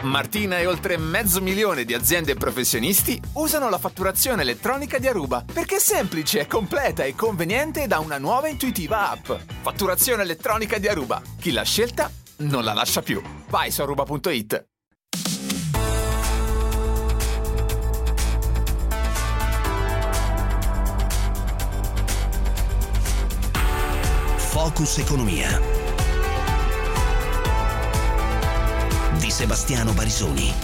Martina e oltre 500.000 di aziende e professionisti usano la fatturazione elettronica di Aruba perché è semplice, è completa e conveniente da una nuova e intuitiva app. Fatturazione elettronica di Aruba. Chi l'ha scelta non la lascia più. Vai su aruba.it. Focus Economia di Sebastiano Barisoni.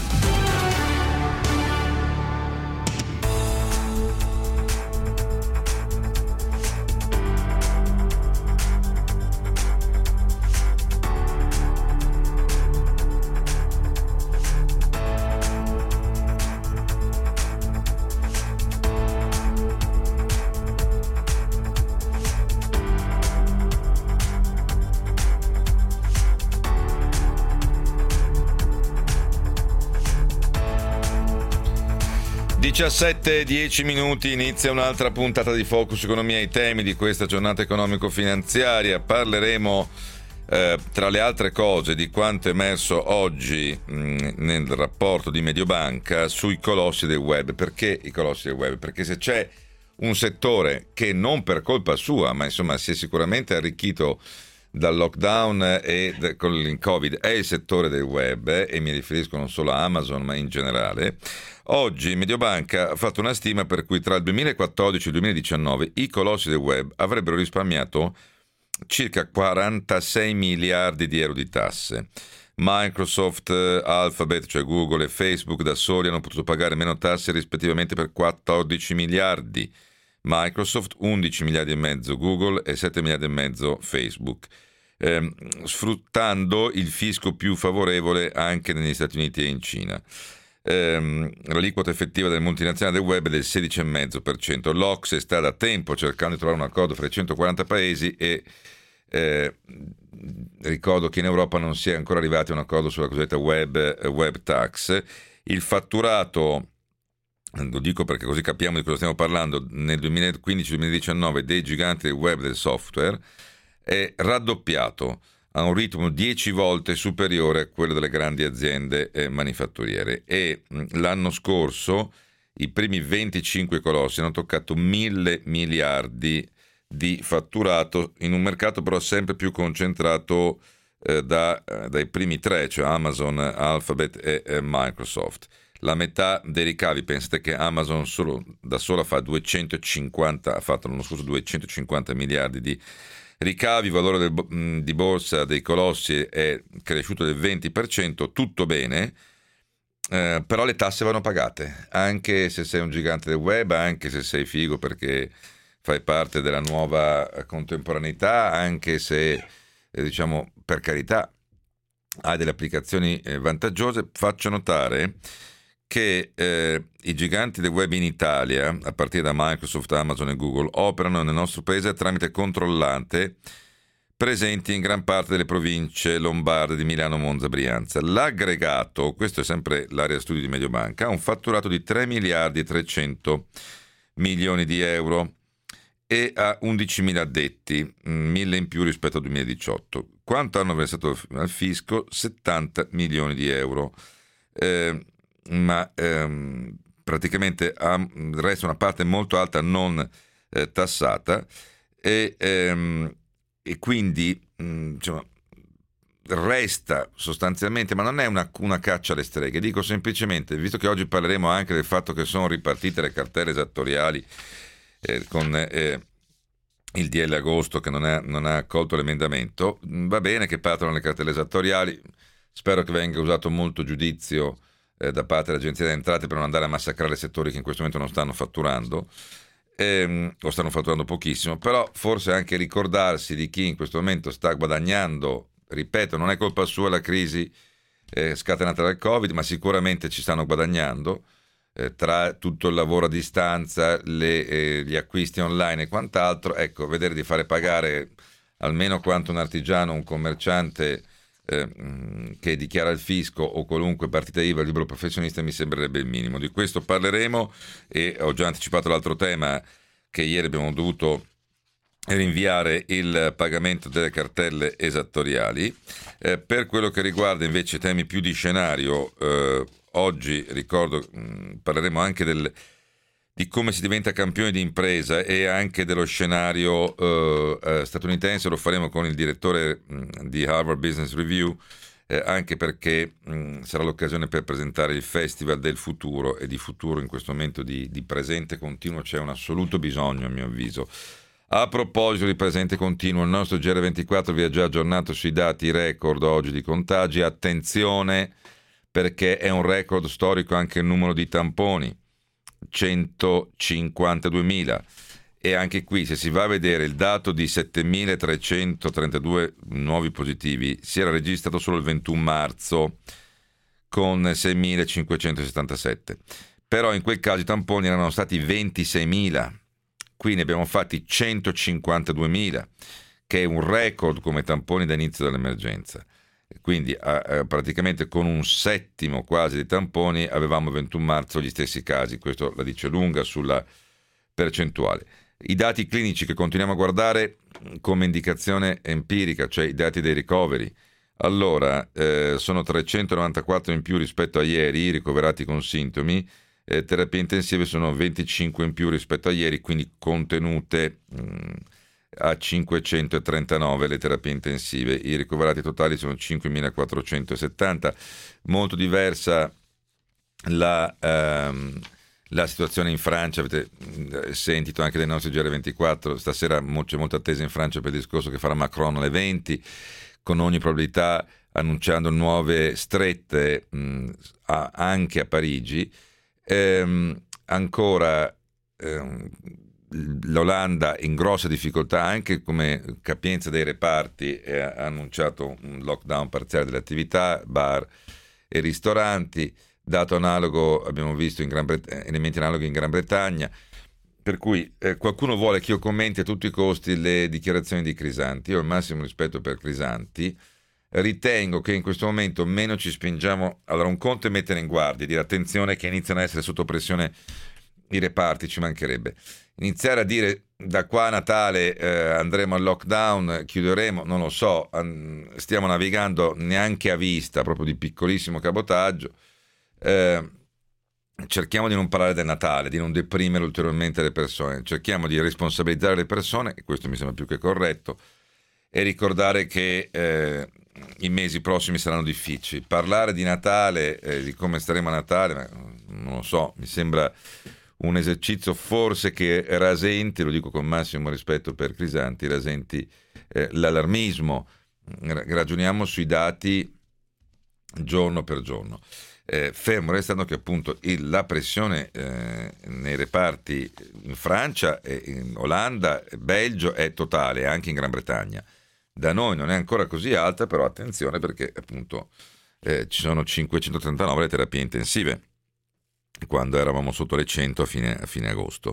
e 10 minuti, inizia un'altra puntata di Focus Economia. I temi di questa giornata economico-finanziaria: parleremo tra le altre cose di quanto è emerso oggi nel rapporto di Mediobanca sui colossi del web. Perché i colossi del web? Perché se c'è un settore che non per colpa sua, ma insomma si è sicuramente arricchito dal lockdown e con il Covid, è il settore del web, e mi riferisco non solo a Amazon ma in generale. Oggi Mediobanca ha fatto una stima per cui tra il 2014 e il 2019 i colossi del web avrebbero risparmiato circa 46 miliardi di euro di tasse. Microsoft, Alphabet, cioè Google, e Facebook da soli hanno potuto pagare meno tasse rispettivamente per 14 miliardi. Microsoft 11 miliardi e mezzo, Google e 7 miliardi e mezzo Facebook, sfruttando il fisco più favorevole anche negli Stati Uniti e in Cina. L'aliquota effettiva delle multinazionali del web è del 16,5%. L'Ocse sta da tempo cercando di trovare un accordo fra i 140 paesi e ricordo che in Europa non si è ancora arrivati a un accordo sulla cosiddetta web tax. Il fatturato, lo dico perché così capiamo di cosa stiamo parlando, nel 2015-2019 dei giganti del web del software è raddoppiato a un ritmo 10 volte superiore a quello delle grandi aziende manifatturiere, e l'anno scorso i primi 25 colossi hanno toccato 1.000 miliardi di fatturato in un mercato però sempre più concentrato dai primi tre, cioè Amazon, Alphabet e Microsoft. La metà dei ricavi, pensate che Amazon da sola ha fatto l'anno scorso 250 miliardi di ricavi, il valore di borsa dei colossi è cresciuto del 20%, tutto bene, però le tasse vanno pagate, anche se sei un gigante del web, anche se sei figo perché fai parte della nuova contemporaneità, anche se, diciamo, per carità, hai delle applicazioni vantaggiose. Faccio notare che i giganti del web in Italia, a partire da Microsoft, Amazon e Google, operano nel nostro paese tramite controllante presenti in gran parte delle province lombarde di Milano, Monza, Brianza. L'aggregato, questo è sempre l'area studi di Mediobanca, ha un fatturato di 3 miliardi e 300 milioni di euro e ha 11.000 addetti, 1.000 in più rispetto al 2018. Quanto hanno versato al fisco? 70 milioni di euro. Ma praticamente resta una parte molto alta non tassata e quindi diciamo, resta sostanzialmente, ma non è una caccia alle streghe. Dico semplicemente, visto che oggi parleremo anche del fatto che sono ripartite le cartelle esattoriali con il DL Agosto che non ha accolto l'emendamento, va bene che partono le cartelle esattoriali, spero che venga usato molto giudizio da parte dell'Agenzia delle Entrate per non andare a massacrare settori che in questo momento non stanno fatturando o stanno fatturando pochissimo, però forse anche ricordarsi di chi in questo momento sta guadagnando. Ripeto, non è colpa sua la crisi scatenata dal Covid, ma sicuramente ci stanno guadagnando tra tutto il lavoro a distanza, gli acquisti online e quant'altro. Ecco, vedere di fare pagare almeno quanto un artigiano, un commerciante che dichiara il fisco o qualunque partita IVA libero professionista mi sembrerebbe il minimo. Di questo parleremo, e ho già anticipato l'altro tema che ieri abbiamo dovuto rinviare il pagamento delle cartelle esattoriali. Per quello che riguarda invece temi più di scenario, oggi ricordo parleremo anche di come si diventa campione di impresa e anche dello scenario statunitense. Lo faremo con il direttore di Harvard Business Review, anche perché sarà l'occasione per presentare il Festival del Futuro, e di futuro in questo momento di presente continuo c'è un assoluto bisogno, a mio avviso. A proposito di presente continuo, il nostro GR24 vi ha già aggiornato sui dati record oggi di contagi. Attenzione, perché è un record storico anche il numero di tamponi, 152.000, e anche qui, se si va a vedere il dato di 7.332 nuovi positivi, si era registrato solo il 21 marzo con 6.577, però in quel caso i tamponi erano stati 26.000, qui ne abbiamo fatti 152.000, che è un record come tamponi da inizio dell'emergenza. Quindi praticamente con un settimo quasi di tamponi avevamo 21 marzo gli stessi casi. Questo la dice lunga sulla percentuale. I dati clinici che continuiamo a guardare come indicazione empirica, cioè i dati dei ricoveri, allora sono 394 in più rispetto a ieri ricoverati con sintomi, terapie intensive sono 25 in più rispetto a ieri, quindi contenute a 539 le terapie intensive. I ricoverati totali sono 5.470. Molto diversa la situazione in Francia. Avete sentito anche dai nostri GR24, stasera c'è molta attesa in Francia per il discorso che farà Macron alle 20, con ogni probabilità annunciando nuove strette anche a Parigi. Ancora l'Olanda in grossa difficoltà anche come capienza dei reparti, ha annunciato un lockdown parziale delle attività, bar e ristoranti. Dato analogo abbiamo visto elementi analoghi in Gran Bretagna, per cui qualcuno vuole che io commenti a tutti i costi le dichiarazioni di Crisanti. Io ho il massimo rispetto per Crisanti, ritengo che in questo momento meno ci spingiamo. Allora, un conto è mettere in guardia, dire attenzione che iniziano a essere sotto pressione i reparti, ci mancherebbe. Iniziare a dire da qua a Natale andremo al lockdown, chiuderemo, non lo so, stiamo navigando neanche a vista, proprio di piccolissimo cabotaggio. Cerchiamo di non parlare del Natale, di non deprimere ulteriormente le persone, cerchiamo di responsabilizzare le persone, e questo mi sembra più che corretto, e ricordare che i mesi prossimi saranno difficili. Parlare di Natale, di come staremo a Natale, non lo so, mi sembra un esercizio forse che rasenti, lo dico con massimo rispetto per Crisanti, rasenti l'allarmismo. Ragioniamo sui dati giorno per giorno. Fermo restando che appunto la pressione nei reparti in Francia, in Olanda, Belgio è totale, anche in Gran Bretagna. Da noi non è ancora così alta, però attenzione perché appunto ci sono 539 le terapie intensive, quando eravamo sotto le 100 a fine agosto.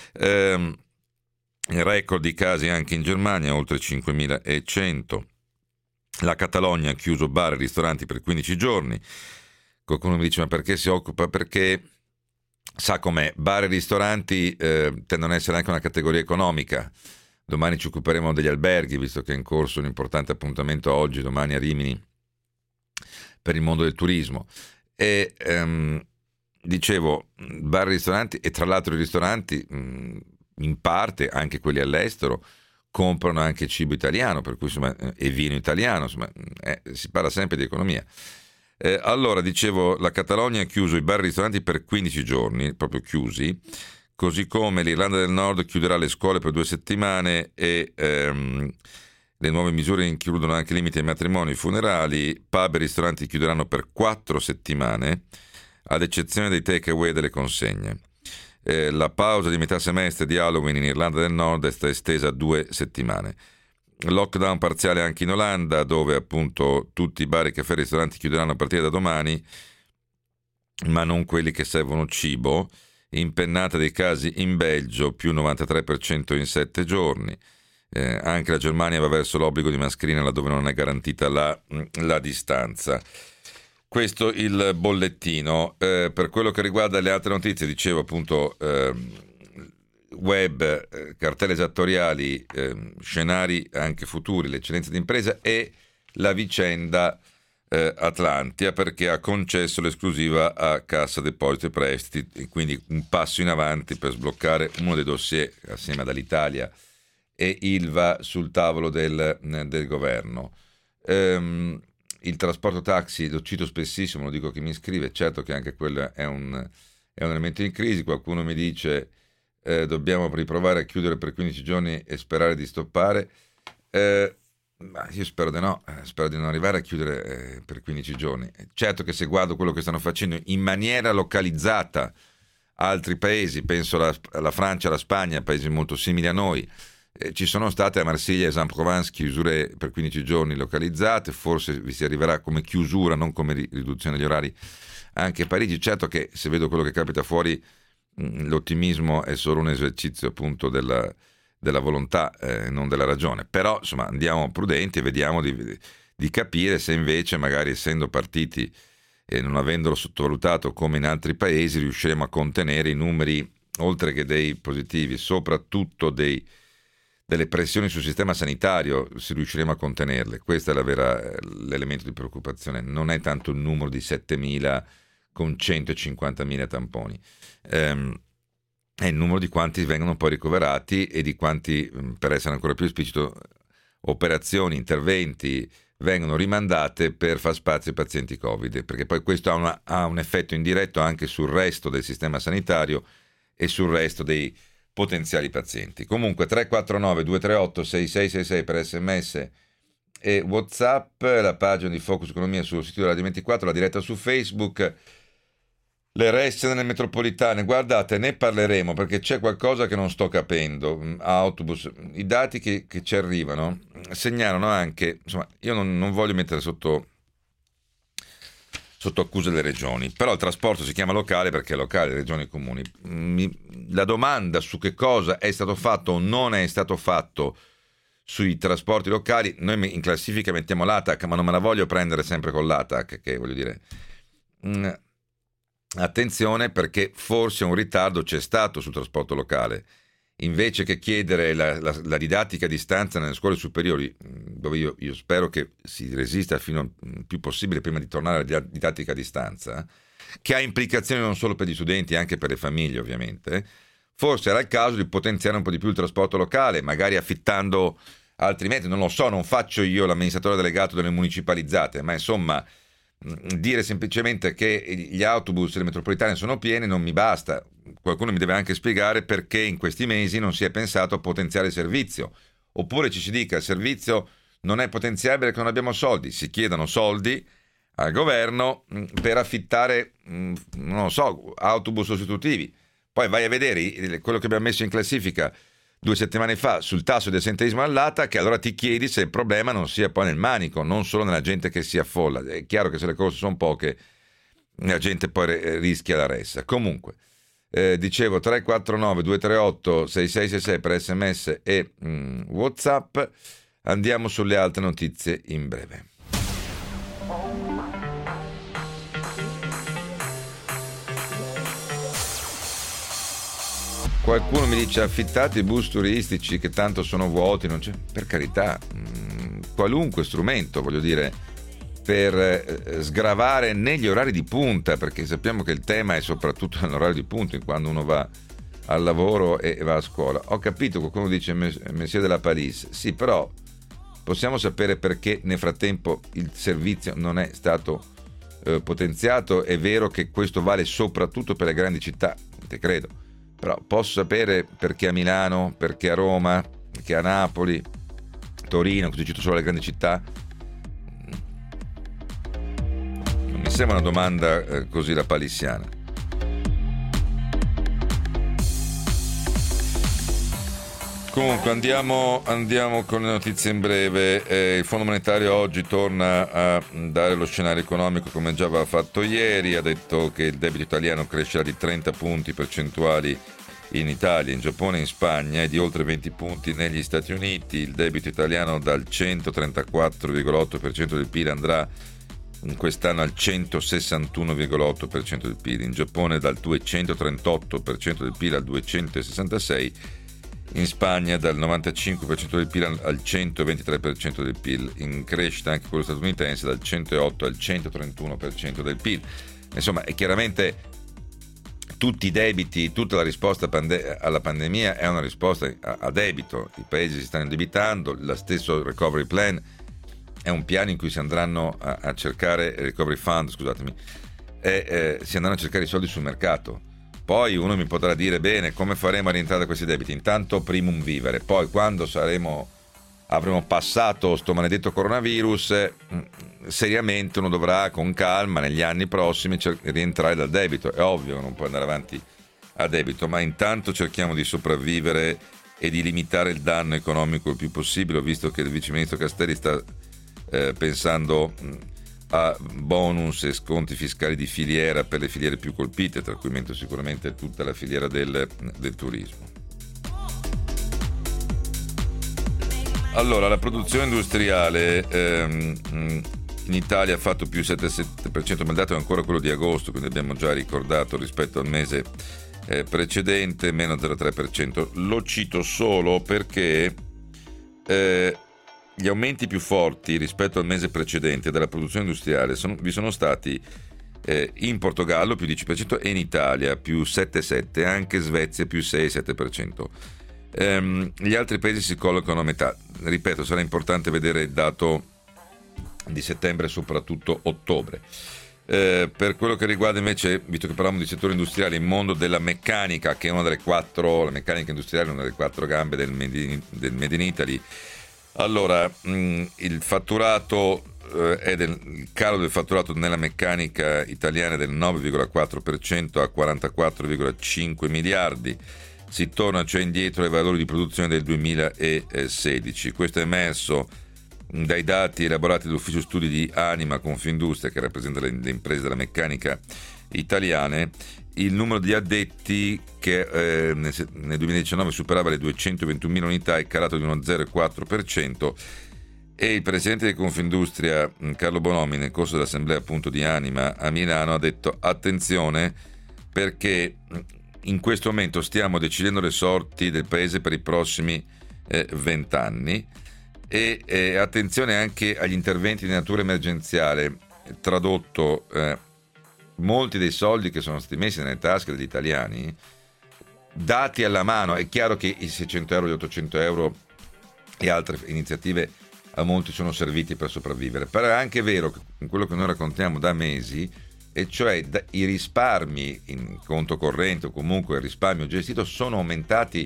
Record di casi anche in Germania, oltre 5.100. La Catalogna ha chiuso bar e ristoranti per 15 giorni. Qualcuno mi dice: ma perché si occupa? Perché sa com'è, bar e ristoranti tendono ad essere anche una categoria economica. Domani ci occuperemo degli alberghi, visto che è in corso un importante appuntamento oggi, domani a Rimini, per il mondo del turismo. E dicevo, bar e ristoranti, e tra l'altro i ristoranti in parte, anche quelli all'estero, comprano anche cibo italiano, per cui insomma, e vino italiano, insomma, si parla sempre di economia. Allora, dicevo, la Catalogna ha chiuso i bar e ristoranti per 15 giorni, proprio chiusi, così come l'Irlanda del Nord chiuderà le scuole per 2 settimane e le nuove misure includono anche limiti ai matrimoni e funerali. Pub e ristoranti chiuderanno per 4 settimane, ad eccezione dei take-away e delle consegne. La pausa di metà semestre di Halloween in Irlanda del Nord è estesa a 2 settimane. Lockdown parziale anche in Olanda, dove appunto tutti i bar, i caffè e i ristoranti chiuderanno a partire da domani, ma non quelli che servono cibo. Impennata dei casi in Belgio, più 93% in 7 giorni. Anche la Germania va verso l'obbligo di mascherina laddove non è garantita la distanza. Questo il bollettino. Per quello che riguarda le altre notizie, dicevo appunto web, cartelle esattoriali, scenari anche futuri, l'eccellenza d'impresa e la vicenda Atlantia, perché ha concesso l'esclusiva a Cassa Depositi e Prestiti, quindi un passo in avanti per sbloccare uno dei dossier assieme ad Alitalia e Ilva sul tavolo del governo. Il trasporto taxi lo cito spessissimo, lo dico a chi mi scrive, certo che anche quello è un elemento in crisi. Qualcuno mi dice dobbiamo riprovare a chiudere per 15 giorni e sperare di stoppare. Ma io spero di no, spero di non arrivare a chiudere per 15 giorni. Certo che se guardo quello che stanno facendo in maniera localizzata altri paesi, penso alla Francia, alla Spagna, paesi molto simili a noi, ci sono state a Marsiglia e Aix-en-Provence chiusure per 15 giorni localizzate, forse vi si arriverà come chiusura, non come riduzione degli orari anche a Parigi. Certo che se vedo quello che capita fuori, l'ottimismo è solo un esercizio appunto della volontà, non della ragione. Però insomma andiamo prudenti e vediamo di capire se invece, magari essendo partiti e non avendolo sottovalutato come in altri paesi, riusciremo a contenere i numeri, oltre che dei positivi, soprattutto delle pressioni sul sistema sanitario, se riusciremo a contenerle. Questo è l'elemento di preoccupazione. Non è tanto il numero di 7.000 con 150.000 tamponi, è il numero di quanti vengono poi ricoverati e di quanti, per essere ancora più esplicito, operazioni, interventi vengono rimandate per far spazio ai pazienti Covid, perché poi questo ha un effetto indiretto anche sul resto del sistema sanitario e sul resto dei potenziali pazienti. Comunque 349 238 6666 per SMS e WhatsApp, la pagina di Focus Economia sul sito della Radio 24, la diretta su Facebook. Le RES nelle metropolitane, guardate, ne parleremo perché c'è qualcosa che non sto capendo. Autobus, i dati che ci arrivano segnalano anche, insomma, io non voglio mettere sotto accusa le regioni, però il trasporto si chiama locale perché è locale, regioni e comuni. La domanda su che cosa è stato fatto o non è stato fatto sui trasporti locali, noi in classifica mettiamo l'ATAC, ma non me la voglio prendere sempre con l'ATAC, che voglio dire... Attenzione, perché forse un ritardo c'è stato sul trasporto locale. Invece che chiedere la didattica a distanza nelle scuole superiori, dove io spero che si resista fino al più possibile prima di tornare alla didattica a distanza, che ha implicazioni non solo per gli studenti, anche per le famiglie ovviamente, forse era il caso di potenziare un po' di più il trasporto locale, magari affittando altri mezzi. Non lo so, non faccio io l'amministratore delegato delle municipalizzate, ma insomma... dire semplicemente che gli autobus e le metropolitane sono pieni non mi basta. Qualcuno mi deve anche spiegare perché in questi mesi non si è pensato a potenziare il servizio, oppure ci si dica il servizio non è potenziabile perché non abbiamo soldi. Si chiedano soldi al governo per affittare, non lo so, autobus sostitutivi. Poi vai a vedere quello che abbiamo messo in classifica 2 settimane fa sul tasso di assenteismo all'ATA, che allora ti chiedi se il problema non sia poi nel manico, non solo nella gente che si affolla. È chiaro che se le corse sono poche, la gente poi rischia la ressa. Comunque, dicevo 349 238 6666 per SMS e WhatsApp. Andiamo sulle altre notizie in breve. Qualcuno mi dice affittate i bus turistici che tanto sono vuoti, non c'è. Per carità, qualunque strumento, voglio dire, per sgravare negli orari di punta, perché sappiamo che il tema è soprattutto nell'orario di punta, quando uno va al lavoro e va a scuola. Ho capito, qualcuno dice Messier della Palisse, sì, però possiamo sapere perché nel frattempo il servizio non è stato potenziato. È vero che questo vale soprattutto per le grandi città, te credo. Però posso sapere perché a Milano, perché a Roma, perché a Napoli, Torino, così cito solo le grandi città? Non mi sembra una domanda così la palissiana. Comunque andiamo con le notizie in breve. Il Fondo Monetario oggi torna a dare lo scenario economico come già aveva fatto ieri. Ha detto che il debito italiano crescerà di 30 punti percentuali in Italia, in Giappone e in Spagna e di oltre 20 punti negli Stati Uniti. Il debito italiano dal 134,8% del PIL andrà quest'anno al 161,8% del PIL, in Giappone dal 238% del PIL al 266%, in Spagna dal 95% del PIL al 123% del PIL, in crescita anche quello statunitense dal 108 al 131% del PIL. Insomma, è chiaramente tutti i debiti, tutta la risposta alla pandemia è una risposta a debito, i paesi si stanno indebitando, lo stesso recovery plan è un piano in cui si andranno a cercare, recovery fund, scusatemi, si andranno a cercare i soldi sul mercato. Poi uno mi potrà dire, bene, come faremo a rientrare da questi debiti? Intanto primum vivere, poi quando avremo passato sto maledetto coronavirus, seriamente uno dovrà con calma negli anni prossimi rientrare dal debito. È ovvio che non può andare avanti a debito, ma intanto cerchiamo di sopravvivere e di limitare il danno economico il più possibile. Ho visto che il vice ministro Castelli sta pensando a bonus e sconti fiscali di filiera per le filiere più colpite, tra cui metto sicuramente tutta la filiera del turismo. Allora, la produzione industriale in Italia ha fatto più 7,7%, ma il dato è ancora quello di agosto, quindi abbiamo già ricordato rispetto al mese precedente, meno 0,3%. Lo cito solo perché gli aumenti più forti rispetto al mese precedente della produzione industriale vi sono stati in Portogallo più 10% e in Italia più 7,7%, anche Svezia più 6,7%. Gli altri paesi si collocano a metà. Ripeto, sarà importante vedere il dato di settembre e soprattutto ottobre. Per quello che riguarda invece, visto che parliamo di settore industriale, il mondo della meccanica, che è una delle quattro, la meccanica industriale è una delle 4 gambe del Made in Italy. Allora, il fatturato il calo del fatturato nella meccanica italiana è del 9,4% a 44,5 miliardi. Si torna cioè indietro ai valori di produzione del 2016. Questo è emerso dai dati elaborati dall'Ufficio Studi di Anima Confindustria, che rappresenta le imprese della meccanica italiane. Il numero di addetti che nel 2019 superava le 221.000 unità è calato di uno 0,4%, e il presidente di Confindustria Carlo Bonomi, nel corso dell'assemblea appunto di Anima a Milano, ha detto: attenzione, perché in questo momento stiamo decidendo le sorti del paese per i prossimi 20 anni, e attenzione anche agli interventi di natura emergenziale. Tradotto, molti dei soldi che sono stati messi nelle tasche degli italiani, dati alla mano, è chiaro che i 600 euro, gli 800 euro e altre iniziative a molti sono serviti per sopravvivere, però è anche vero che quello che noi raccontiamo da mesi, e cioè i risparmi in conto corrente o comunque il risparmio gestito sono aumentati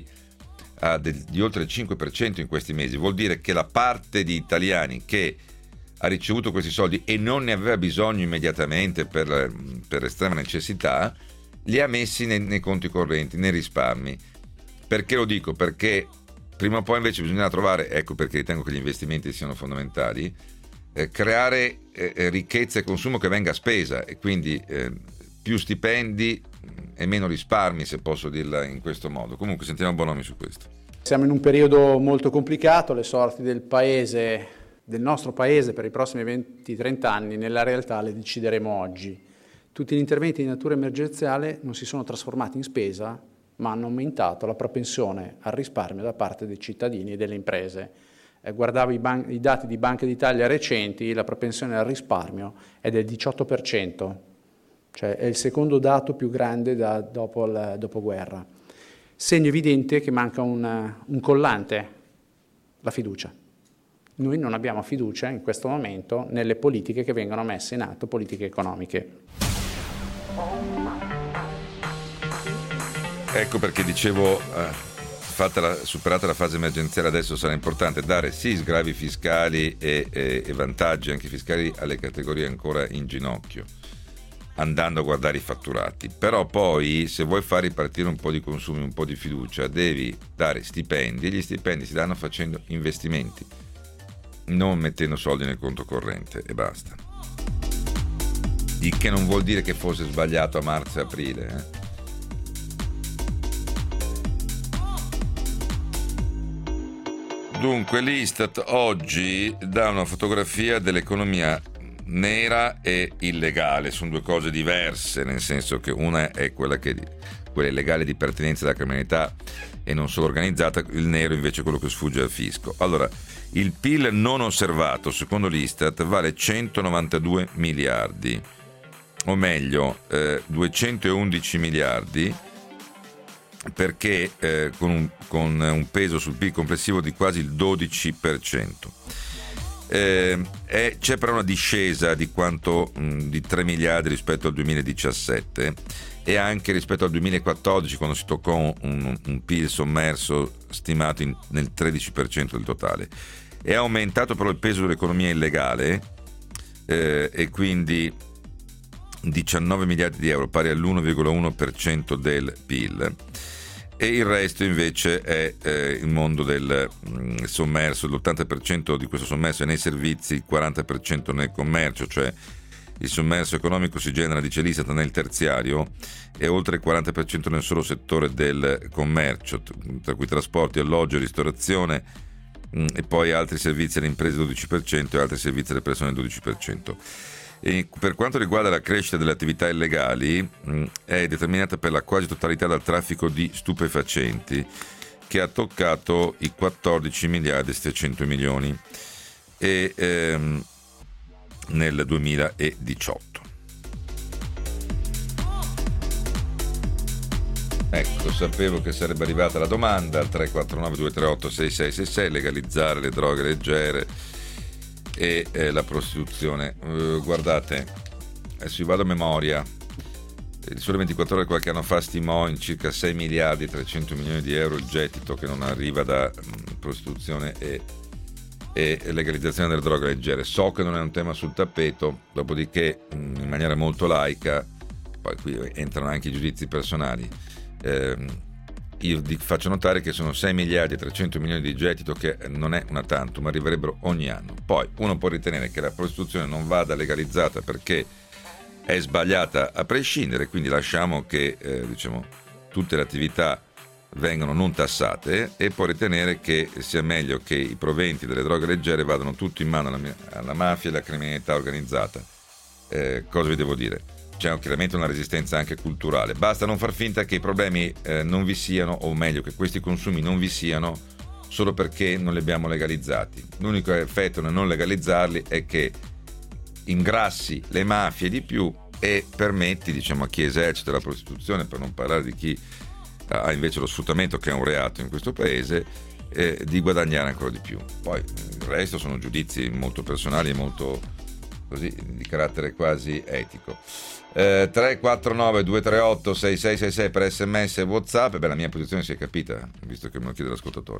di oltre il 5% in questi mesi. Vuol dire che la parte di italiani che ha ricevuto questi soldi e non ne aveva bisogno immediatamente per estrema necessità, li ha messi nei conti correnti, nei risparmi. Perché lo dico? Perché prima o poi invece bisogna trovare, ecco perché ritengo che gli investimenti siano fondamentali, creare ricchezza e consumo che venga spesa, e quindi più stipendi e meno risparmi, se posso dirla in questo modo. Comunque sentiamo Bonomi su questo. Siamo in un periodo molto complicato, le sorti del paese, del nostro paese per i prossimi 20-30 anni nella realtà le decideremo oggi. Tutti gli interventi di natura emergenziale non si sono trasformati in spesa, ma hanno aumentato la propensione al risparmio da parte dei cittadini e delle imprese. Guardavo i dati di Banca d'Italia recenti, la propensione al risparmio è del 18%, cioè è il secondo dato più grande dopo il dopoguerra. Segno evidente che manca un collante, la fiducia. Noi non abbiamo fiducia in questo momento nelle politiche che vengono messe in atto, politiche economiche. Ecco perché dicevo, superata la fase emergenziale, adesso sarà importante dare sì sgravi fiscali e vantaggi anche fiscali alle categorie ancora in ginocchio, andando a guardare i fatturati. Però poi, se vuoi far ripartire un po' di consumi, un po' di fiducia, devi dare stipendi, e gli stipendi si danno facendo investimenti, non mettendo soldi nel conto corrente e basta. Il che non vuol dire che fosse sbagliato a marzo e aprile, Dunque l'Istat oggi dà una fotografia dell'economia nera e illegale, sono due cose diverse, nel senso che una è quella illegale di pertinenza alla criminalità e non solo organizzata, il nero invece è quello che sfugge al fisco. Allora, il PIL non osservato, secondo l'Istat, vale 192 miliardi, o meglio 211 miliardi, perché con un peso sul PIL complessivo di quasi il 12%. C'è però una discesa di 3 miliardi rispetto al 2017 e anche rispetto al 2014, quando si toccò un PIL sommerso stimato nel 13% del totale. È aumentato però il peso dell'economia illegale e quindi 19 miliardi di euro, pari all'1,1% del PIL, e il resto invece è il mondo del sommerso. L'80% di questo sommerso è nei servizi, il 40% nel commercio, cioè il sommerso economico si genera, dice l'Istat, nel terziario e oltre il 40% nel solo settore del commercio, tra cui trasporti, alloggio, ristorazione, e poi altri servizi alle imprese 12% e altri servizi alle persone 12%. E per quanto riguarda la crescita delle attività illegali, è determinata per la quasi totalità dal traffico di stupefacenti, che ha toccato i 14 miliardi e 700 milioni nel 2018. Ecco, sapevo che sarebbe arrivata la domanda al 349-238-6666, legalizzare le droghe leggere e la prostituzione. Guardate, adesso vi vado a memoria. Il Sole 24 Ore qualche anno fa stimò in circa 6 miliardi e 300 milioni di euro il gettito che non arriva da prostituzione e legalizzazione delle droghe leggere. So che non è un tema sul tappeto, dopodiché in maniera molto laica, poi qui entrano anche i giudizi personali, io faccio notare che sono 6 miliardi e 300 milioni di gettito, che non è una tantum, ma arriverebbero ogni anno. Poi uno può ritenere che la prostituzione non vada legalizzata perché è sbagliata a prescindere, quindi lasciamo che tutte le attività vengono non tassate, e può ritenere che sia meglio che i proventi delle droghe leggere vadano tutti in mano alla mafia e alla criminalità organizzata. Cosa vi devo dire? C'è chiaramente una resistenza anche culturale. Basta non far finta che i problemi non vi siano, o meglio che questi consumi non vi siano solo perché non li abbiamo legalizzati. L'unico effetto nel non legalizzarli è che ingrassi le mafie di più e permetti, a chi esercita la prostituzione, per non parlare di chi ha invece lo sfruttamento, che è un reato in questo paese, di guadagnare ancora di più. Poi il resto sono giudizi molto personali e molto così di carattere quasi etico. 349 238 6666 per SMS e WhatsApp. La mia posizione si è capita, visto che me lo chiede l'ascoltatore.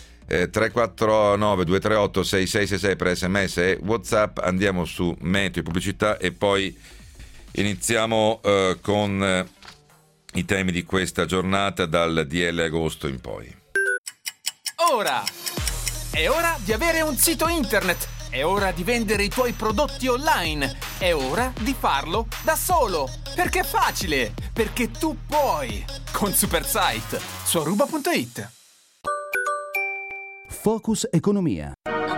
349 238 6666 per SMS e WhatsApp. Andiamo su meteo e pubblicità e poi iniziamo con i temi di questa giornata, dal DL agosto in poi. Ora è ora di avere un sito internet, è ora di vendere i tuoi prodotti online, è ora di farlo da solo, perché è facile, perché tu puoi, con Supersite su aruba.it. Focus Economia.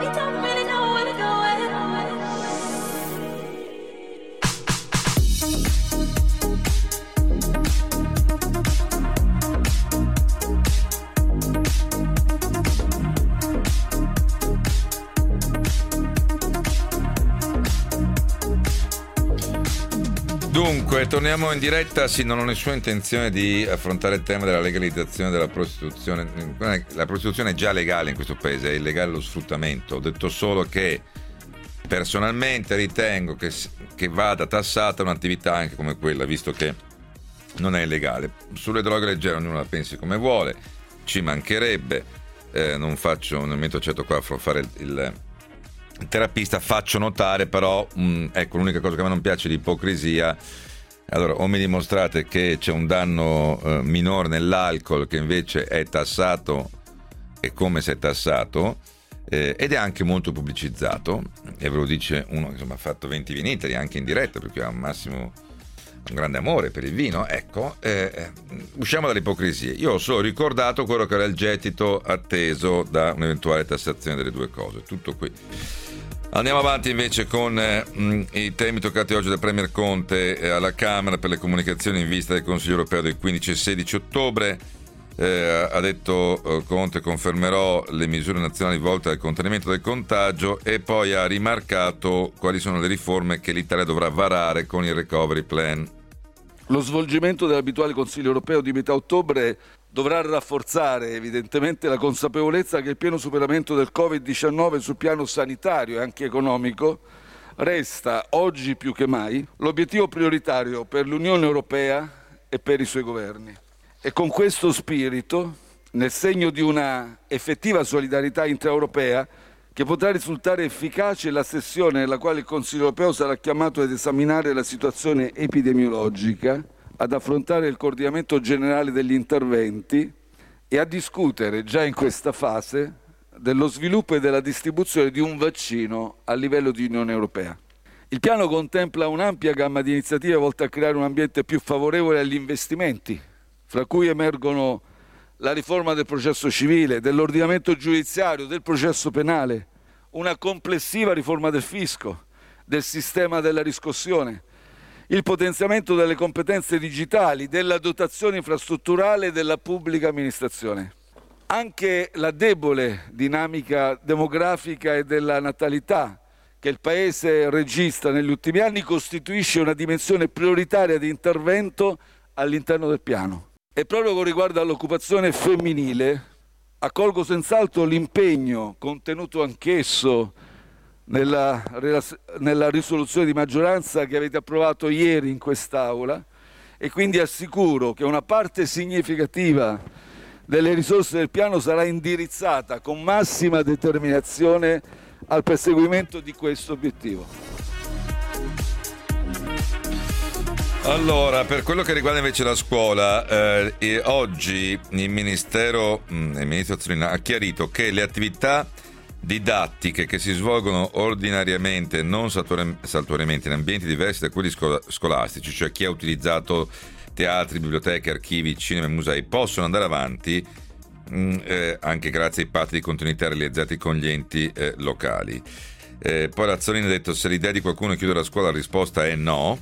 Dunque, torniamo in diretta. Sì, non ho nessuna intenzione di affrontare il tema della legalizzazione della prostituzione. La prostituzione è già legale in questo paese, è illegale lo sfruttamento. Ho detto solo che personalmente ritengo che vada tassata un'attività anche come quella, visto che non è illegale. Sulle droghe leggere ognuno la pensi come vuole, ci mancherebbe. Non faccio nel momento certo qua a fare il terapista, faccio notare però, ecco, l'unica cosa che a me non piace di ipocrisia. Allora, o mi dimostrate che c'è un danno minore nell'alcol, che invece è tassato e come se è tassato, ed è anche molto pubblicizzato, e ve lo dice uno che insomma ha fatto 20 vini in Italy anche in diretta, perché ha un grande amore per il vino. Ecco, usciamo dall'ipocrisia. Io ho solo ricordato quello che era il gettito atteso da un'eventuale tassazione delle due cose, tutto qui. Andiamo avanti invece con i temi toccati oggi dal Premier Conte alla Camera per le comunicazioni in vista del Consiglio europeo del 15 e 16 ottobre. Ha detto Conte: confermerò le misure nazionali volte al contenimento del contagio, e poi ha rimarcato quali sono le riforme che l'Italia dovrà varare con il Recovery Plan. Lo svolgimento dell'abituale Consiglio europeo di metà ottobre dovrà rafforzare evidentemente la consapevolezza che il pieno superamento del Covid-19 sul piano sanitario e anche economico resta, oggi più che mai, l'obiettivo prioritario per l'Unione Europea e per i suoi governi. E con questo spirito, nel segno di una effettiva solidarietà intraeuropea, che potrà risultare efficace la sessione nella quale il Consiglio europeo sarà chiamato ad esaminare la situazione epidemiologica, ad affrontare il coordinamento generale degli interventi e a discutere già in questa fase dello sviluppo e della distribuzione di un vaccino a livello di Unione Europea. Il piano contempla un'ampia gamma di iniziative volte a creare un ambiente più favorevole agli investimenti, fra cui emergono la riforma del processo civile, dell'ordinamento giudiziario, del processo penale, una complessiva riforma del fisco, del sistema della riscossione, il potenziamento delle competenze digitali, della dotazione infrastrutturale della pubblica amministrazione. Anche la debole dinamica demografica e della natalità che il Paese registra negli ultimi anni costituisce una dimensione prioritaria di intervento all'interno del piano. E proprio con riguardo all'occupazione femminile, accolgo senz'altro l'impegno contenuto anch'esso nella risoluzione di maggioranza che avete approvato ieri in quest'Aula, e quindi assicuro che una parte significativa delle risorse del piano sarà indirizzata con massima determinazione al perseguimento di questo obiettivo. Allora, per quello che riguarda invece la scuola, oggi il ministro Azzolina ha chiarito che le attività didattiche che si svolgono ordinariamente, non saltuariamente, in ambienti diversi da quelli scolastici, cioè chi ha utilizzato teatri, biblioteche, archivi, cinema e musei, possono andare avanti anche grazie ai patti di continuità realizzati con gli enti locali. Poi Azzolina ha detto: se l'idea di qualcuno è chiudere la scuola, la risposta è no,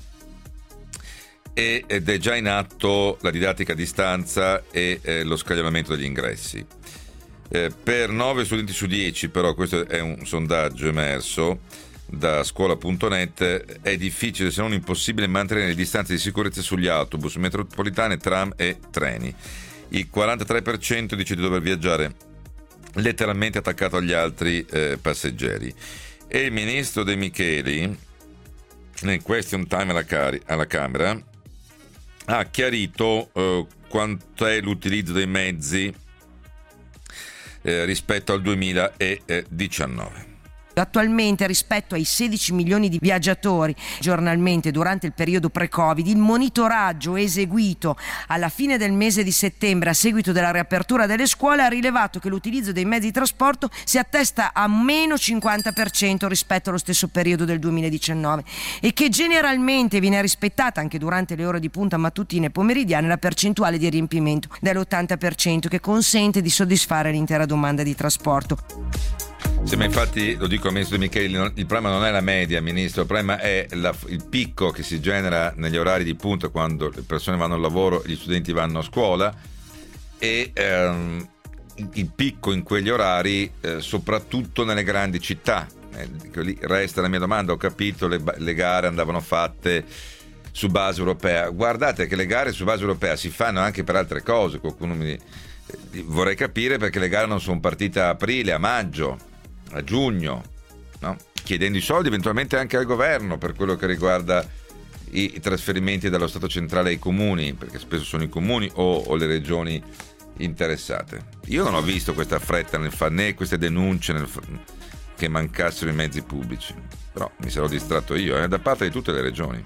ed è già in atto la didattica a distanza e lo scaglionamento degli ingressi. Per 9 studenti su 10, però, questo è un sondaggio emerso da scuola.net, è difficile se non impossibile mantenere le distanze di sicurezza sugli autobus, metropolitane, tram e treni. Il 43% dice di dover viaggiare letteralmente attaccato agli altri passeggeri. E il ministro De Micheli, nel question time alla Camera, ha chiarito quanto è l'utilizzo dei mezzi rispetto al 2019. Attualmente, rispetto ai 16 milioni di viaggiatori giornalmente durante il periodo pre-Covid, il monitoraggio eseguito alla fine del mese di settembre a seguito della riapertura delle scuole ha rilevato che l'utilizzo dei mezzi di trasporto si attesta a meno 50% rispetto allo stesso periodo del 2019 e che generalmente viene rispettata anche durante le ore di punta mattutine e pomeridiane la percentuale di riempimento dell'80%, che consente di soddisfare l'intera domanda di trasporto. Sì, ma infatti lo dico al ministro De Micheli, il problema non è la media, ministro, il problema è il picco che si genera negli orari di punta, quando le persone vanno al lavoro e gli studenti vanno a scuola, e il picco in quegli orari soprattutto nelle grandi città. Lì resta la mia domanda: ho capito, le gare andavano fatte su base europea, guardate che le gare su base europea si fanno anche per altre cose. Qualcuno vorrei capire perché le gare non sono partite a aprile, a maggio, a giugno, no? Chiedendo i soldi eventualmente anche al governo per quello che riguarda i trasferimenti dallo Stato centrale ai comuni, perché spesso sono i comuni o le regioni interessate. Io non ho visto questa fretta nel né queste denunce che mancassero i mezzi pubblici, però mi sarò distratto io, da parte di tutte le regioni.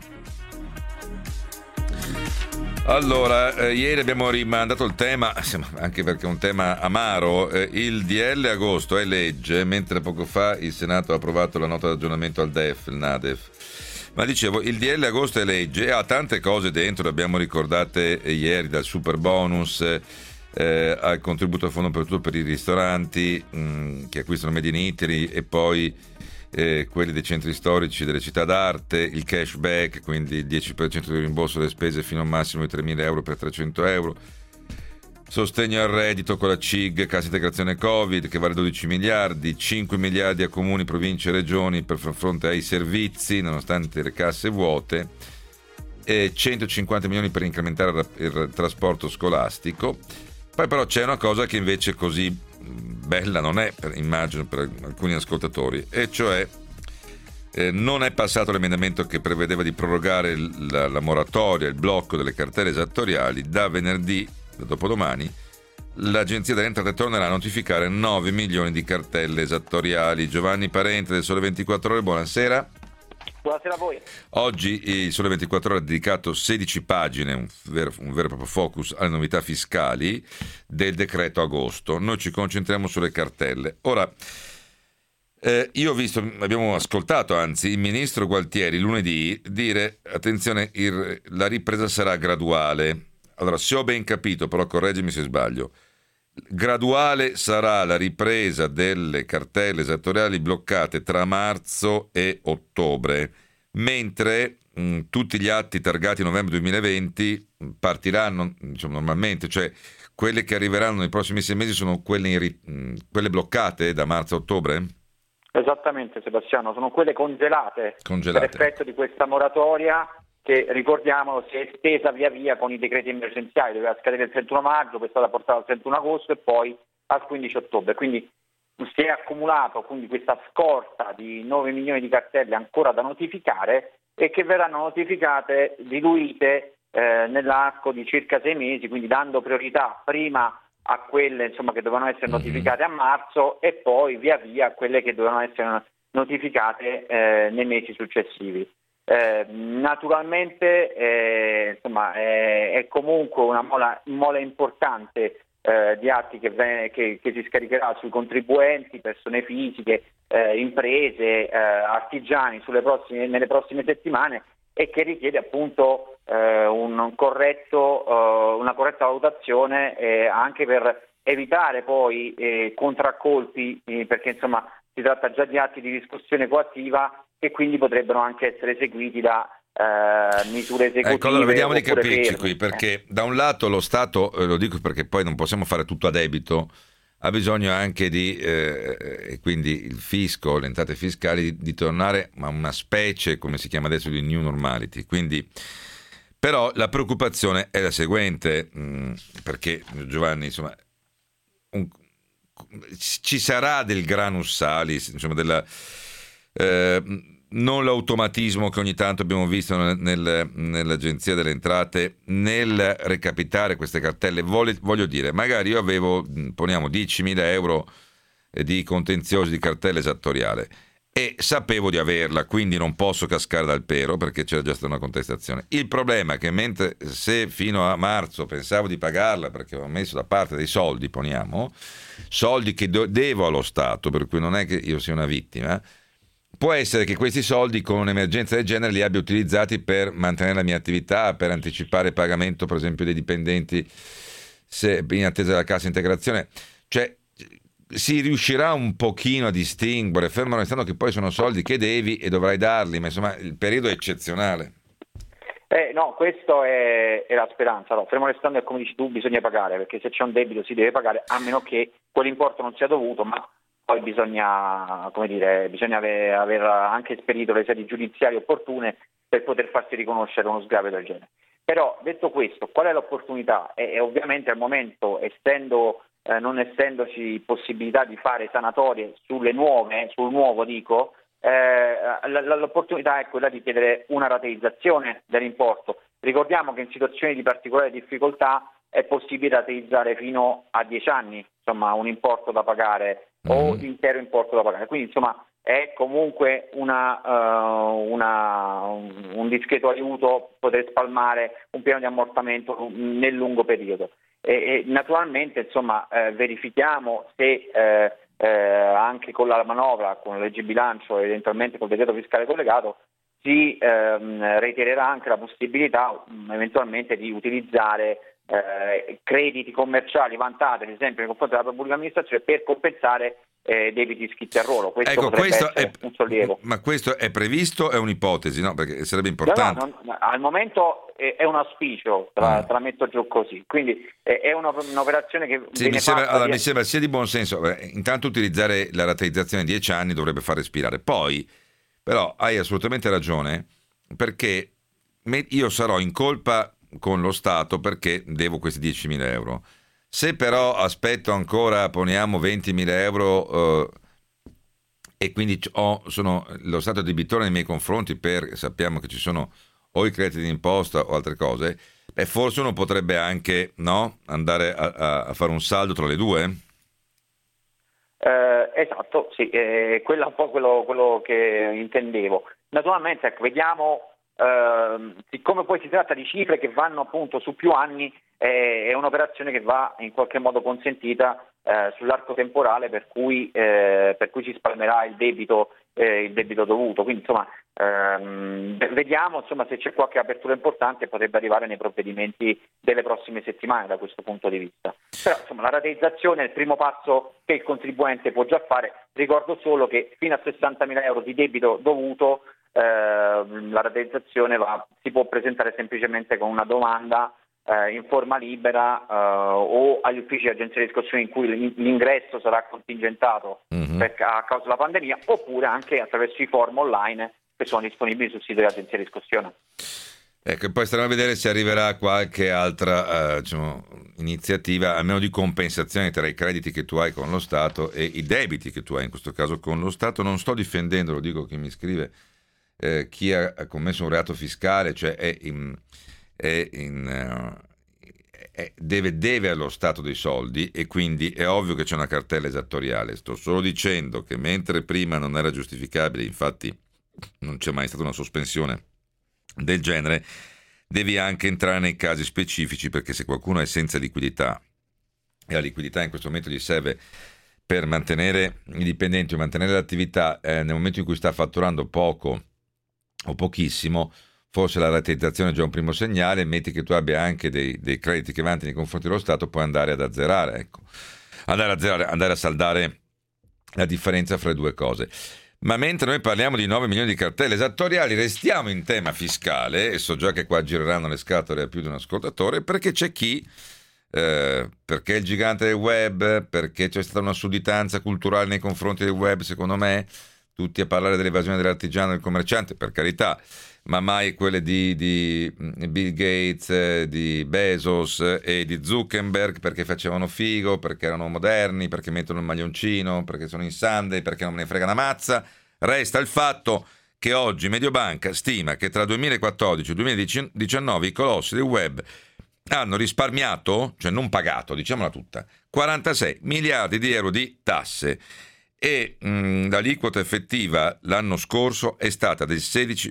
Allora, ieri abbiamo rimandato il tema, anche perché è un tema amaro, il DL agosto è legge, mentre poco fa il Senato ha approvato la nota d'aggiornamento al DEF, il NADEF. Ma dicevo, il DL agosto è legge e ha tante cose dentro, le abbiamo ricordate ieri, dal super bonus al contributo a fondo per tutto per i ristoranti che acquistano Made in Italy, e poi quelli dei centri storici, delle città d'arte, il cashback, quindi il 10% di rimborso delle spese fino a un massimo di 3.000 euro per 300 euro, sostegno al reddito con la CIG, cassa integrazione Covid che vale 12 miliardi, 5 miliardi a comuni, province e regioni per far fronte ai servizi nonostante le casse vuote, e 150 milioni per incrementare il trasporto scolastico. Poi però c'è una cosa che invece così bella non è, immagino per alcuni ascoltatori, e cioè non è passato l'emendamento che prevedeva di prorogare la moratoria, il blocco delle cartelle esattoriali. Da venerdì, da dopodomani, l'Agenzia delle Entrate tornerà a notificare 9 milioni di cartelle esattoriali. Giovanni Parente del Sole 24 Ore, buonasera. Buonasera a voi. Oggi il Sole 24 Ore ha dedicato 16 pagine, un vero e proprio focus, alle novità fiscali del decreto agosto. Noi ci concentriamo sulle cartelle. Ora, io ho visto, abbiamo ascoltato anzi il ministro Gualtieri lunedì dire, attenzione, la ripresa sarà graduale. Allora, se ho ben capito, però correggimi se sbaglio, graduale sarà la ripresa delle cartelle esattoriali bloccate tra marzo e ottobre, mentre tutti gli atti targati novembre 2020 partiranno, diciamo, normalmente, cioè quelle che arriveranno nei prossimi 6 mesi sono quelle bloccate da marzo a ottobre? Esattamente, Sebastiano, sono quelle congelate. Per effetto di questa moratoria che, ricordiamolo, si è estesa via via con i decreti emergenziali, doveva scadere il 31 maggio, poi è stata portata al 31 agosto e poi al 15 ottobre, quindi si è accumulato questa scorta di 9 milioni di cartelle ancora da notificare e che verranno notificate, diluite nell'arco di circa 6 mesi, quindi dando priorità prima a quelle che dovevano essere notificate a marzo e poi via via a quelle che dovevano essere notificate nei mesi successivi. Naturalmente è comunque una mole importante di atti che si scaricherà sui contribuenti, persone fisiche, imprese, artigiani nelle prossime settimane, e che richiede appunto una corretta valutazione anche per evitare poi contraccolpi, perché si tratta già di atti di riscossione coattiva che quindi potrebbero anche essere eseguiti da misure esecutive. Ecco, allora vediamo di capirci fermi. Qui, perché da un lato lo Stato, lo dico perché poi non possiamo fare tutto a debito, ha bisogno anche di, quindi il fisco, le entrate fiscali, di tornare a una specie, come si chiama adesso, di new normality. Quindi, però la preoccupazione è la seguente, perché Giovanni, ci sarà del granus salis, non l'automatismo che ogni tanto abbiamo visto nell'Agenzia delle Entrate nel recapitare queste cartelle. Voglio dire, magari io avevo, poniamo, 10.000 euro di contenziosi di cartella esattoriale e sapevo di averla, quindi non posso cascare dal pero perché c'era già stata una contestazione. Il problema è che se fino a marzo pensavo di pagarla perché avevo messo da parte dei soldi, poniamo, soldi che devo allo Stato, per cui non è che io sia una vittima, può essere che questi soldi con un'emergenza del genere li abbia utilizzati per mantenere la mia attività, per anticipare il pagamento per esempio dei dipendenti in attesa della cassa integrazione. Cioè si riuscirà un pochino a distinguere, fermo restando che poi sono soldi che devi e dovrai darli, ma insomma il periodo è eccezionale. No, questo è la speranza. No, fermo restando, come dici tu, bisogna pagare, perché se c'è un debito si deve pagare, a meno che quell'importo non sia dovuto, ma poi bisogna aver anche esperito le sedi giudiziarie opportune per poter farsi riconoscere uno sgravio del genere. Però, detto questo, qual è l'opportunità? E ovviamente al momento, non essendoci possibilità di fare sanatorie sul nuovo dico, l'opportunità è quella di chiedere una rateizzazione dell'importo. Ricordiamo che in situazioni di particolare difficoltà è possibile rateizzare fino a 10 anni, un importo da pagare o l'intero importo da pagare. Quindi è comunque un discreto aiuto poter spalmare un piano di ammortamento nel lungo periodo. E naturalmente verifichiamo se anche con la manovra, con la legge bilancio e eventualmente col decreto fiscale collegato si reitererà anche la possibilità eventualmente di utilizzare crediti commerciali vantati ad esempio nei confronti della pubblica amministrazione per compensare debiti iscritti a ruolo. Questo è un sollievo. Ma questo è previsto? È un'ipotesi, no? Perché sarebbe importante. No, al momento è un auspicio, te la metto giù così. Quindi è un'operazione che mi sembra sia di buon senso. Intanto utilizzare la rateizzazione 10 anni dovrebbe far respirare. Poi, però, hai assolutamente ragione, perché io sarò in colpa con lo Stato perché devo questi 10.000 euro. Se però aspetto ancora, poniamo 20.000 euro e quindi lo Stato è debitore nei miei confronti, sappiamo che ci sono o i crediti d'imposta o altre cose, forse uno potrebbe anche andare a fare un saldo tra le due? Esatto, sì, quello è un po' quello che intendevo. Naturalmente, vediamo, siccome poi si tratta di cifre che vanno appunto su più anni, è un'operazione che va in qualche modo consentita sull'arco temporale per cui si spalmerà il debito dovuto. Quindi insomma vediamo se c'è qualche apertura importante, potrebbe arrivare nei provvedimenti delle prossime settimane da questo punto di vista. Però la rateizzazione è il primo passo che il contribuente può già fare. Ricordo solo che fino a 60.000 euro di debito dovuto la rateizzazione si può presentare semplicemente con una domanda in forma libera o agli uffici di agenzia di riscossione in cui l'ingresso sarà contingentato a causa della pandemia, oppure anche attraverso i form online che sono disponibili sul sito dell'agenzia di riscossione. Ecco, poi staremo a vedere se arriverà qualche altra iniziativa, almeno di compensazione tra i crediti che tu hai con lo Stato e i debiti che tu hai in questo caso con lo Stato. Non sto difendendo, lo dico chi mi scrive, chi ha commesso un reato fiscale, cioè deve allo Stato dei soldi, e quindi è ovvio che c'è una cartella esattoriale. Sto solo dicendo che mentre prima non era giustificabile, infatti non c'è mai stata una sospensione del genere, devi anche entrare nei casi specifici, perché se qualcuno è senza liquidità e la liquidità in questo momento gli serve per mantenere i dipendenti o mantenere l'attività, nel momento in cui sta fatturando poco o pochissimo, forse la rateizzazione è già un primo segnale. Metti che tu abbia anche dei crediti che vanti nei confronti dello Stato, puoi andare ad azzerare, andare a saldare la differenza fra le due cose. Ma mentre noi parliamo di 9 milioni di cartelle esattoriali, restiamo in tema fiscale, e so già che qua gireranno le scatole a più di un ascoltatore, perché c'è chi, perché il gigante del web, perché c'è stata una sudditanza culturale nei confronti del web, secondo me, tutti a parlare dell'evasione dell'artigiano e del commerciante, per carità, ma mai quelle di Bill Gates, di Bezos e di Zuckerberg, perché facevano figo, perché erano moderni, perché mettono il maglioncino, perché sono in Sunday, perché non me ne frega una mazza. Resta il fatto che oggi Mediobanca stima che tra 2014 e 2019 i colossi del web hanno risparmiato, cioè non pagato, diciamola tutta, 46 miliardi di euro di tasse. E l'aliquota effettiva l'anno scorso è stata del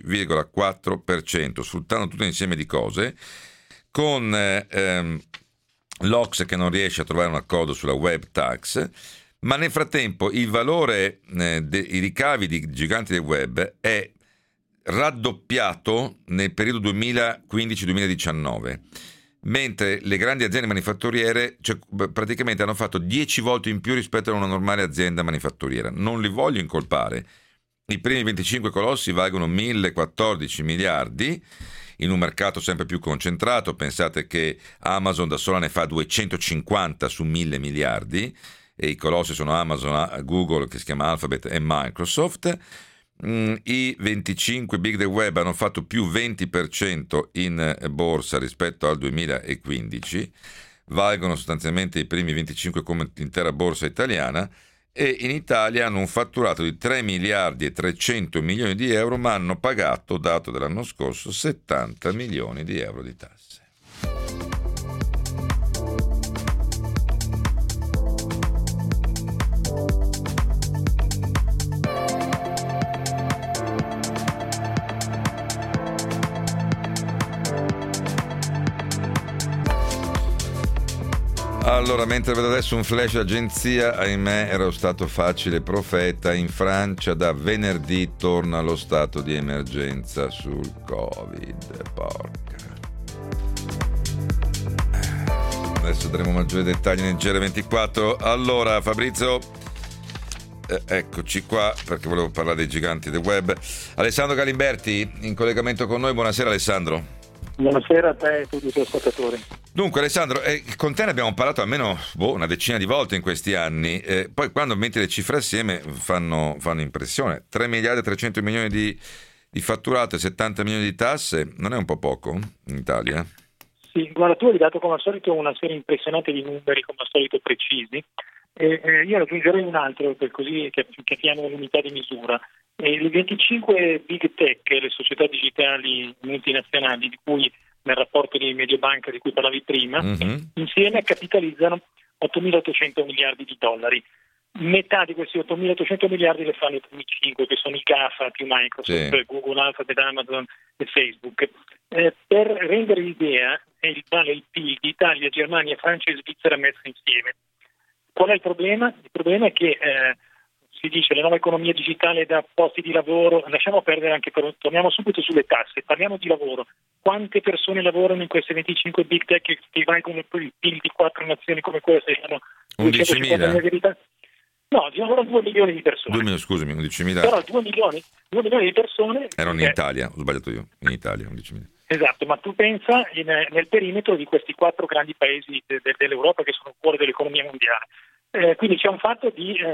16,4%, sfruttando tutto un insieme di cose, con l'Ocse che non riesce a trovare un accordo sulla web tax, ma nel frattempo il valore dei ricavi di giganti del web è raddoppiato nel periodo 2015-2019. Mentre le grandi aziende manifatturiere praticamente hanno fatto 10 volte in più rispetto a una normale azienda manifatturiera. Non li voglio incolpare. I primi 25 colossi valgono 1.014 miliardi in un mercato sempre più concentrato. Pensate che Amazon da sola ne fa 250 su 1.000 miliardi, e i colossi sono Amazon, Google, che si chiama Alphabet, e Microsoft. I 25 big del web hanno fatto più 20% in borsa rispetto al 2015, valgono sostanzialmente i primi 25 come l'intera borsa italiana, e in Italia hanno un fatturato di 3 miliardi e 300 milioni di euro, ma hanno pagato, dato dell'anno scorso, 70 milioni di euro di tasse. Allora, mentre vedo adesso un flash d'agenzia, ahimè, ero stato facile profeta. In Francia da venerdì torna lo stato di emergenza sul Covid. Porca. Adesso daremo maggiori dettagli nel GR24. Allora, Fabrizio, eccoci qua perché volevo parlare dei giganti del web. Alessandro Galimberti in collegamento con noi. Buonasera Alessandro. Buonasera a te e a tutti i tuoi ascoltatori. Dunque Alessandro, con te ne abbiamo parlato almeno una decina di volte in questi anni, poi quando metti le cifre assieme fanno impressione. 3 miliardi e 300 milioni di fatturato e 70 milioni di tasse, non è un po' poco in Italia? Sì, guarda, tu hai dato come al solito una serie impressionante di numeri, come al solito precisi, io aggiungerei un altro per così che abbiamo l'unità di misura. Le 25 big tech, le società digitali multinazionali di cui nel rapporto di Mediobanca di cui parlavi prima, insieme capitalizzano 8.800 miliardi di dollari. Metà di questi 8.800 miliardi le fanno i primi 5, che sono i GAFA più Microsoft, sì. Google, Alphabet, Amazon e Facebook. Per rendere l'idea, è il PIL di Italia, Germania, Francia e Svizzera messi insieme. Qual è il problema? Il problema è che si dice la nuova economia digitale da posti di lavoro, lasciamo perdere anche, torniamo subito sulle tasse, parliamo di lavoro. Quante persone lavorano in queste 25 big tech che valgono il PIL di 4 nazioni come queste? 11.000? No, lavorano 2 milioni di persone. 11.000. Però 2 milioni di persone... Erano in Italia, ho sbagliato io, in Italia 11.000. Esatto, ma tu pensa nel perimetro di questi 4 grandi paesi dell'Europa che sono il cuore dell'economia mondiale. Quindi c'è un fatto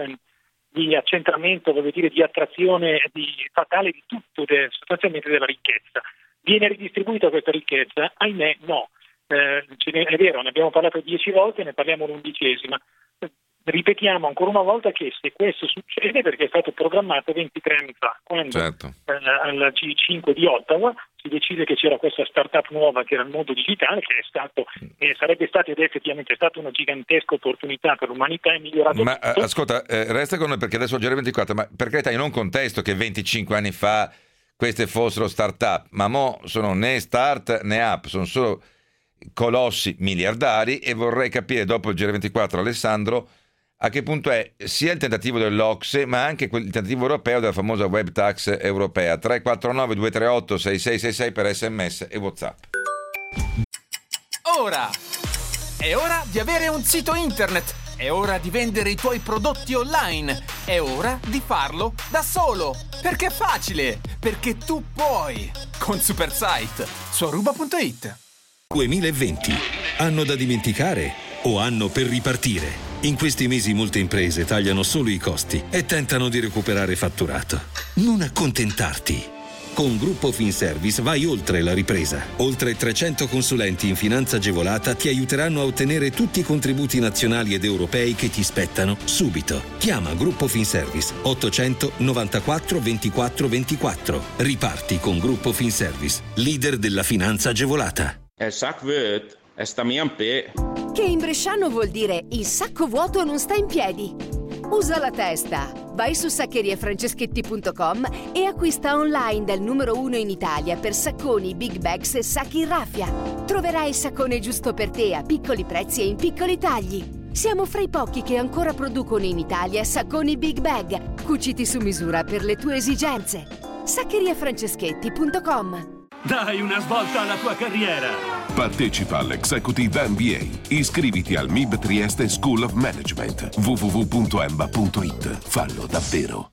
di accentramento, voglio dire, di attrazione fatale di tutto, sostanzialmente della ricchezza. Viene ridistribuita questa ricchezza? Ahimè no. È vero, ne abbiamo parlato 10 volte, ne parliamo l'11ª. Ripetiamo ancora una volta che se questo succede perché è stato programmato 23 anni fa, quando alla G5 di Ottawa si decide che c'era questa startup nuova che era il mondo digitale, che è stato sarebbe stato ed è effettivamente stata una gigantesca opportunità per l'umanità e migliorato ma tutto. Ascolta, resta con noi perché adesso oggi è 24, ma per carità io non contesto che 25 anni fa queste fossero startup, ma mo sono né start né app, sono solo colossi miliardari e vorrei capire dopo il G24 Alessandro a che punto è sia il tentativo dell'Ocse ma anche il tentativo europeo della famosa web tax europea. 349 238 6666 per SMS e WhatsApp. Ora è ora di avere un sito internet, è ora di vendere i tuoi prodotti online, è ora di farlo da solo, perché è facile, perché tu puoi, con Supersite su aruba.it. 2020, anno da dimenticare o anno per ripartire? In questi mesi molte imprese tagliano solo i costi e tentano di recuperare fatturato. Non accontentarti. Con Gruppo Finservice vai oltre la ripresa. Oltre 300 consulenti in finanza agevolata ti aiuteranno a ottenere tutti i contributi nazionali ed europei che ti spettano subito. Chiama Gruppo Finservice 800 94 24 24. Riparti con Gruppo Finservice, leader della finanza agevolata. Che in bresciano vuol dire il sacco vuoto non sta in piedi. Usa la testa. Vai su saccheriefranceschetti.com e acquista online dal numero 1 in Italia per sacconi, big bags e sacchi in raffia. Troverai il saccone giusto per te a piccoli prezzi e in piccoli tagli. Siamo fra i pochi che ancora producono in Italia sacconi big bag, cuciti su misura per le tue esigenze. saccheriefranceschetti.com. Dai una svolta alla tua carriera! Partecipa all'Executive MBA. Iscriviti al MIB Trieste School of Management. www.emba.it. Fallo davvero.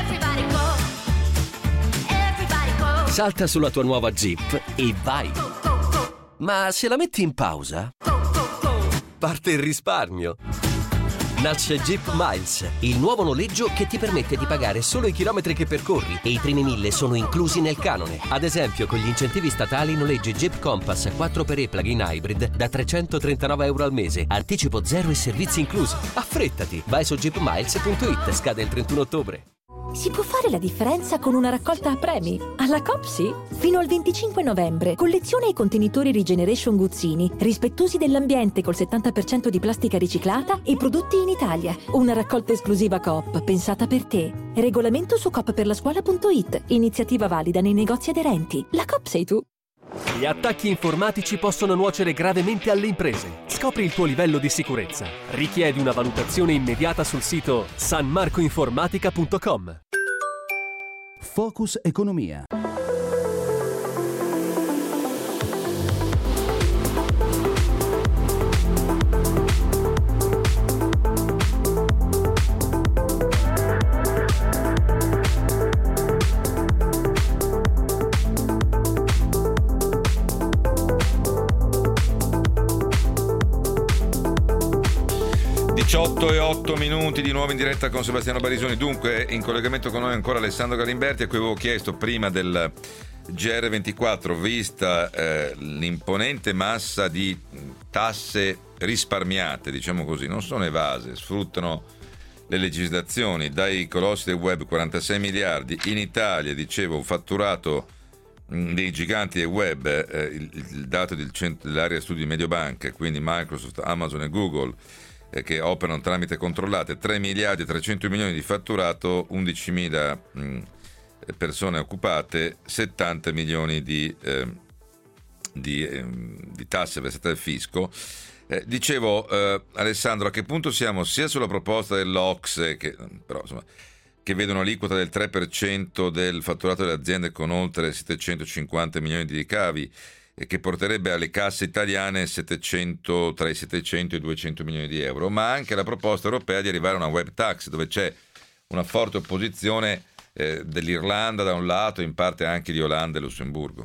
Salta sulla tua nuova Jeep e vai! Ma se la metti in pausa, parte il risparmio. Nasce Jeep Miles, il nuovo noleggio che ti permette di pagare solo i chilometri che percorri e i primi 1000 sono inclusi nel canone. Ad esempio, con gli incentivi statali noleggi Jeep Compass 4xe plug-in hybrid da €339 al mese, anticipo zero e servizi inclusi. Affrettati, vai su jeepmiles.it, scade il 31 ottobre. Si può fare la differenza con una raccolta a premi? Alla Coop sì! Fino al 25 novembre, colleziona i contenitori Regeneration Guzzini, rispettosi dell'ambiente col 70% di plastica riciclata e prodotti in Italia. Una raccolta esclusiva Coop, pensata per te. Regolamento su coopperlascuola.it, iniziativa valida nei negozi aderenti. La Coop sei tu! Gli attacchi informatici possono nuocere gravemente alle imprese. Scopri il tuo livello di sicurezza. Richiedi una valutazione immediata sul sito sanmarcoinformatica.com. Focus Economia. 18:08 di nuovo in diretta con Sebastiano Barisoni. Dunque, in collegamento con noi ancora Alessandro Galimberti, a cui avevo chiesto prima del GR24, vista l'imponente massa di tasse risparmiate, diciamo così, non sono evase, sfruttano le legislazioni, dai colossi del web 46 miliardi, in Italia, dicevo, un fatturato dei giganti del web, il dato dell'area studi di Mediobanca, quindi Microsoft, Amazon e Google, che operano tramite controllate, 3 miliardi e 300 milioni di fatturato, 11.000 persone occupate, 70 milioni di tasse versate al fisco. Dicevo, Alessandro, a che punto siamo sia sulla proposta dell'Ocse, che però insomma che vede un'aliquota del 3% del fatturato delle aziende con oltre 750 milioni di ricavi, e che porterebbe alle casse italiane tra i 700 e i 200 milioni di euro, ma anche la proposta europea di arrivare a una web tax, dove c'è una forte opposizione dell'Irlanda da un lato, in parte anche di Olanda e Lussemburgo.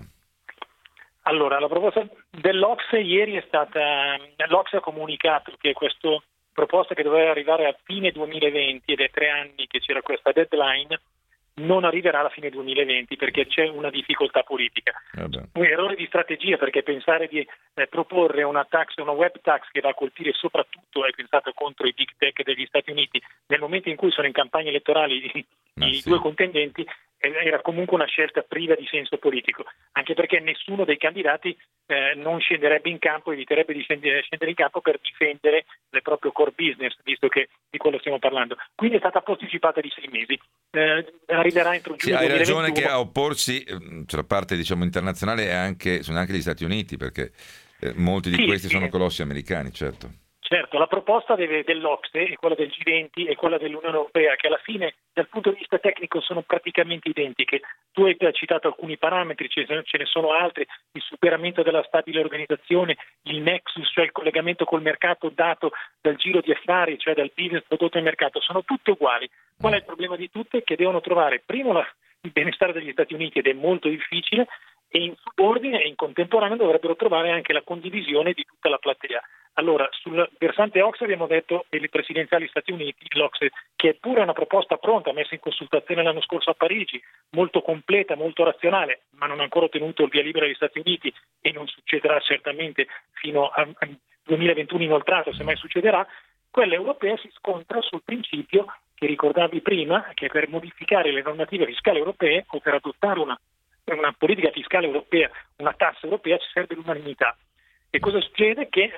Allora, la proposta dell'Ocse ieri è stata, l'Ocse ha comunicato che questa proposta, che doveva arrivare a fine 2020, ed è 3 anni che c'era questa deadline, non arriverà alla fine 2020 perché c'è una difficoltà politica. Un errore di strategia, perché pensare di proporre una web tax che va a colpire soprattutto, è pensato contro i big tech degli Stati Uniti, nel momento in cui sono in campagne elettorali i due contendenti, era comunque una scelta priva di senso politico, anche perché nessuno dei candidati non scenderebbe in campo, eviterebbe di scendere in campo per difendere il proprio core business, visto che di quello stiamo parlando. Quindi è stata posticipata di 6 mesi. Arriverà entro giugno 2021. Hai ragione che a opporsi, la parte diciamo internazionale sono anche gli Stati Uniti, perché molti di questi sono colossi americani, certo. Certo, la proposta dell'Ocse e quella del G20 e quella dell'Unione Europea, che alla fine dal punto di vista tecnico sono praticamente identiche. Tu hai citato alcuni parametri, ce ne sono altri: il superamento della stabile organizzazione, il nexus, cioè il collegamento col mercato dato dal giro di affari, cioè dal business prodotto al mercato, sono tutte uguali. Qual è il problema di tutte? Che devono trovare primo il benestare degli Stati Uniti, ed è molto difficile, e in subordine e in contemporanea dovrebbero trovare anche la condivisione di tutta la platea. Allora, sul versante Ocse abbiamo detto che le presidenziali Stati Uniti, l'Ocse, che è pure una proposta pronta, messa in consultazione l'anno scorso a Parigi, molto completa, molto razionale, ma non ha ancora ottenuto il via libera degli Stati Uniti, e non succederà certamente fino al 2021 inoltrato, se mai succederà. Quella europea si scontra sul principio che ricordavi prima, che per modificare le normative fiscali europee o per adottare una politica fiscale europea, una tassa europea, ci serve l'unanimità. E cosa succede? Che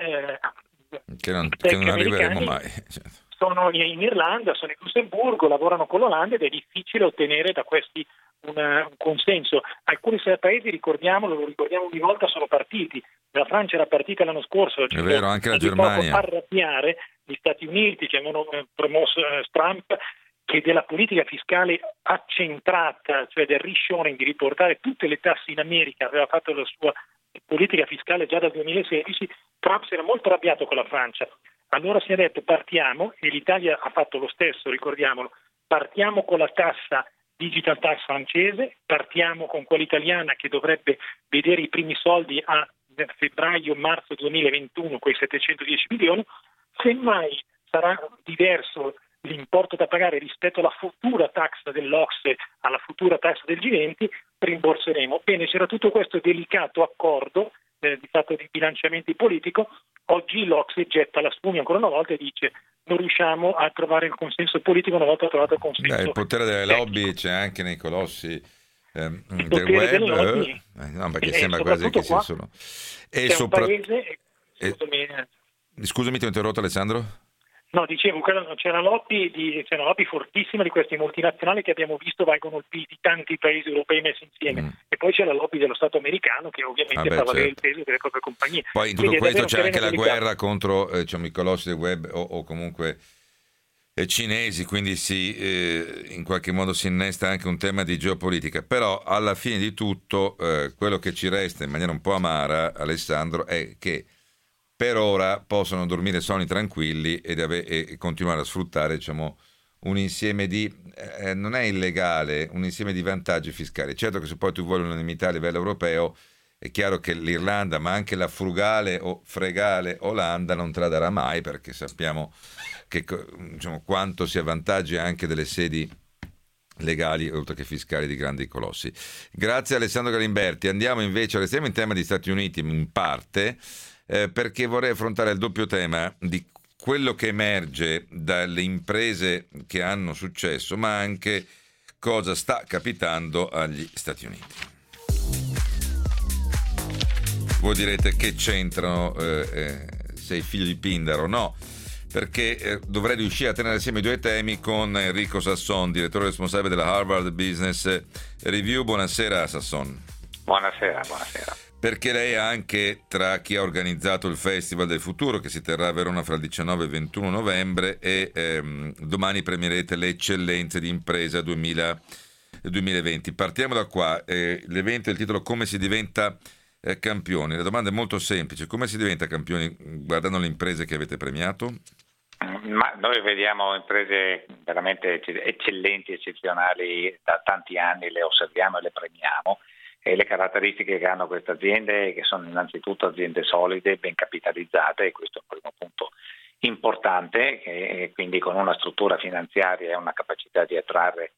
non arriveremo mai. Sono in Irlanda, sono in Lussemburgo, lavorano con l'Olanda, ed è difficile ottenere da questi un consenso. Alcuni paesi, lo ricordiamo ogni volta, sono partiti. La Francia era partita l'anno scorso, è vero, anche la Germania. Arrabbiare gli Stati Uniti, che avevano promosso Trump, che della politica fiscale accentrata, cioè del reshoring, di riportare tutte le tasse in America, aveva fatto la sua politica fiscale già dal 2016. Trump si era molto arrabbiato con la Francia. Allora si è detto: partiamo, e l'Italia ha fatto lo stesso, ricordiamolo, partiamo con la tassa digital tax francese, partiamo con quella italiana che dovrebbe vedere i primi soldi a febbraio-marzo 2021, quei 710 milioni, semmai sarà diverso l'importo da pagare rispetto alla futura tax dell'Ocse, alla futura tax del G20, rimborseremo. Bene, c'era tutto questo delicato accordo di fatto di bilanciamenti politico. Oggi l'Ocse getta la spugna ancora una volta e dice: non riusciamo a trovare il consenso politico una volta trovato il consenso. Il potere delle lobby c'è anche nei colossi del web, no, perché sembra quasi che sia solo. E scusami, ti ho interrotto, Alessandro? No, dicevo, c'è una lobby fortissima di questi multinazionali che abbiamo visto valgono il PIL di tanti paesi europei messi insieme, e poi c'è la lobby dello Stato americano che ovviamente fa valere il peso delle proprie compagnie. Poi in tutto questo c'è anche la guerra contro i colossi del web o comunque cinesi, quindi in qualche modo si innesta anche un tema di geopolitica. Però alla fine di tutto quello che ci resta in maniera un po' amara, Alessandro, è che per ora possono dormire sonni tranquilli e continuare a sfruttare, un insieme di non è illegale, un insieme di vantaggi fiscali. Certo che se poi tu vuoi unanimità a livello europeo, è chiaro che l'Irlanda, ma anche la frugale o fregale Olanda non te la darà mai, perché sappiamo che, diciamo, quanto si avvantaggi anche delle sedi legali oltre che fiscali di grandi colossi. Grazie Alessandro Galimberti. Restiamo in tema di Stati Uniti in parte, perché vorrei affrontare il doppio tema di quello che emerge dalle imprese che hanno successo, ma anche cosa sta capitando agli Stati Uniti. Voi direte che c'entrano, sei figlio di Pindaro? No, perché dovrei riuscire a tenere assieme i due temi con Enrico Sasson, direttore responsabile della Harvard Business Review. Buonasera Sasson. Buonasera. Perché lei è anche tra chi ha organizzato il Festival del Futuro, che si terrà a Verona fra il 19 e il 21 novembre, e domani premierete le eccellenze di impresa 2020. Partiamo da qua. L'evento ha il titolo Come si diventa campioni. La domanda è molto semplice: come si diventa campioni guardando le imprese che avete premiato? Ma noi vediamo imprese veramente eccellenti, eccezionali da tanti anni, le osserviamo e le premiamo, e le caratteristiche che hanno queste aziende, che sono innanzitutto aziende solide, ben capitalizzate, e questo è un primo punto importante, e quindi con una struttura finanziaria e una capacità di attrarre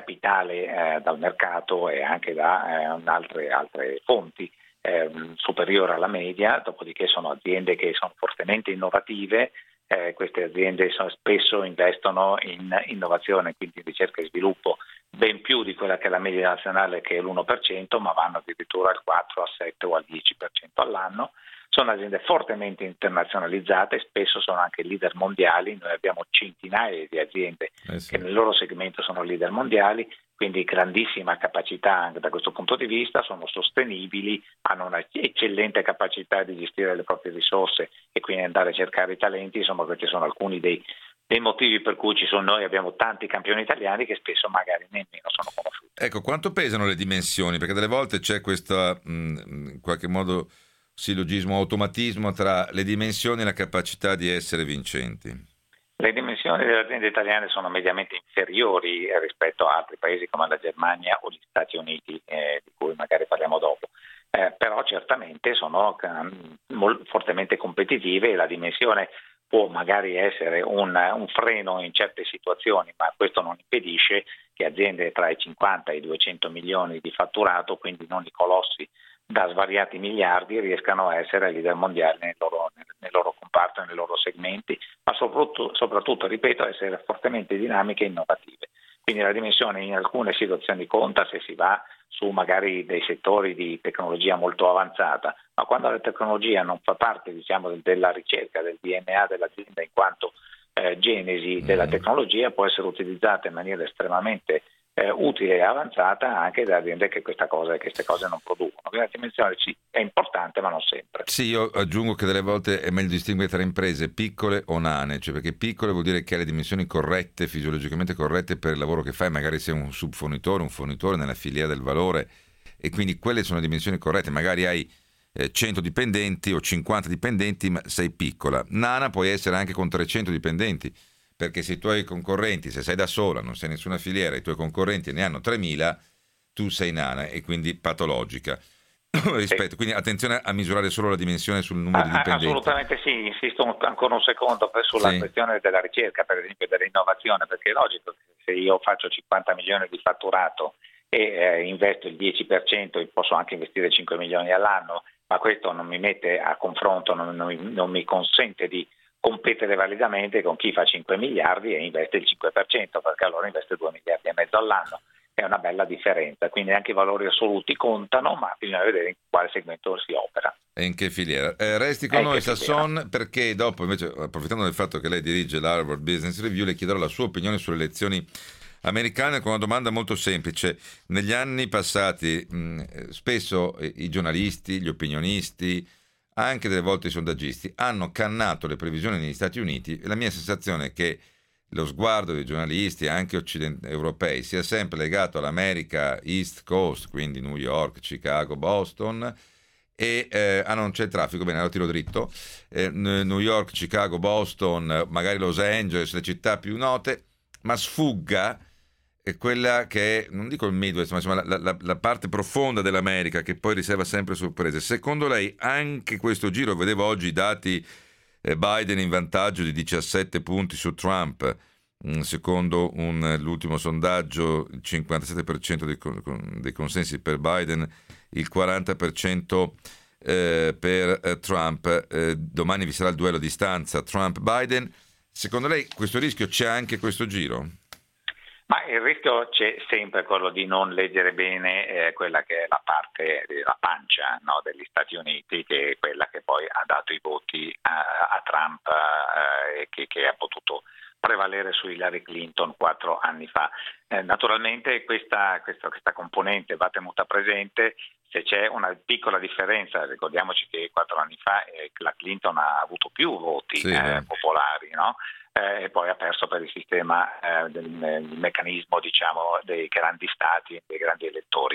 capitale dal mercato e anche da altre fonti superiore alla media. Dopodiché sono aziende che sono fortemente innovative. Queste aziende spesso investono in innovazione, quindi in ricerca e sviluppo, ben più di quella che è la media nazionale, che è l'1%, ma vanno addirittura al 4, al 7 o al 10% all'anno. Sono aziende fortemente internazionalizzate, spesso sono anche leader mondiali. Noi abbiamo centinaia di aziende che nel loro segmento sono leader mondiali, quindi grandissima capacità anche da questo punto di vista, sono sostenibili, hanno una eccellente capacità di gestire le proprie risorse e quindi andare a cercare i talenti. Insomma, questi sono alcuni dei motivi per cui noi abbiamo tanti campioni italiani che spesso magari nemmeno sono conosciuti. Ecco, quanto pesano le dimensioni? Perché delle volte c'è questo, in qualche modo, sillogismo, automatismo tra le dimensioni e la capacità di essere vincenti. Le dimensioni delle aziende italiane sono mediamente inferiori rispetto a altri paesi come la Germania o gli Stati Uniti, di cui magari parliamo dopo. Però certamente sono fortemente competitive, e la dimensione può magari essere un freno in certe situazioni, ma questo non impedisce che aziende tra i 50 e i 200 milioni di fatturato, quindi non i colossi da svariati miliardi, riescano a essere leader mondiali nel loro comparto e nei loro segmenti, ma soprattutto, ripeto, essere fortemente dinamiche e innovative. Quindi la dimensione in alcune situazioni conta se si va su magari dei settori di tecnologia molto avanzata, ma quando la tecnologia non fa parte, diciamo, della ricerca, del DNA dell'azienda in quanto genesi della tecnologia, può essere utilizzata in maniera estremamente utile e avanzata anche da aziende che queste cose non producono. Quindi la dimensione è importante, ma non sempre. Sì, io aggiungo che delle volte è meglio distinguere tra imprese piccole o nane, cioè perché piccole vuol dire che ha le dimensioni corrette, fisiologicamente corrette per il lavoro che fai, magari sei un subfornitore, un fornitore nella filiera del valore, e quindi quelle sono le dimensioni corrette. Magari hai 100 dipendenti o 50 dipendenti, ma sei piccola. Nana puoi essere anche con 300 dipendenti, perché se i tuoi concorrenti, se sei da sola, non sei nessuna filiera, i tuoi concorrenti ne hanno 3.000, tu sei nana e quindi patologica. Rispetto, quindi attenzione a misurare solo la dimensione sul numero di dipendenti. Assolutamente sì, insisto ancora un secondo sulla questione della ricerca, per esempio dell'innovazione, perché è logico che se io faccio 50 milioni di fatturato e investo il 10%, posso anche investire 5 milioni all'anno, ma questo non mi mette a confronto, non mi consente di competere validamente con chi fa 5 miliardi e investe il 5%, perché allora investe 2 miliardi e mezzo all'anno. È una bella differenza, quindi anche i valori assoluti contano, ma bisogna vedere in quale segmento si opera. E in che filiera. Resti con noi Sasson, perché dopo, invece, approfittando del fatto che lei dirige l'Harvard Business Review, le chiederò la sua opinione sulle elezioni americane con una domanda molto semplice. Negli anni passati spesso i giornalisti, gli opinionisti, anche delle volte i sondaggisti, hanno cannato le previsioni negli Stati Uniti, e la mia sensazione è che lo sguardo dei giornalisti, anche europei, sia sempre legato all'America East Coast, quindi New York, Chicago, Boston, e non c'è il traffico, bene, allora tiro dritto, New York, Chicago, Boston, magari Los Angeles, le città più note, ma sfugga è quella che è, non dico il Midwest, ma insomma la parte profonda dell'America, che poi riserva sempre sorprese. Secondo lei anche questo giro, vedevo oggi i dati, Biden in vantaggio di 17 punti su Trump, secondo l'ultimo sondaggio il 57% dei consensi per Biden, il 40% per Trump. Domani vi sarà il duello a distanza Trump-Biden. Secondo lei questo rischio c'è anche questo giro? Ma il rischio c'è sempre quello di non leggere bene quella che è la parte della pancia, no, degli Stati Uniti, che è quella che poi ha dato i voti a Trump e che ha potuto prevalere su Hillary Clinton 4 anni fa. Naturalmente questa componente va tenuta presente. Se c'è una piccola differenza, ricordiamoci che 4 anni fa la Clinton ha avuto più voti popolari, no? E poi ha perso per il sistema del meccanismo, diciamo, dei grandi stati, dei grandi elettori.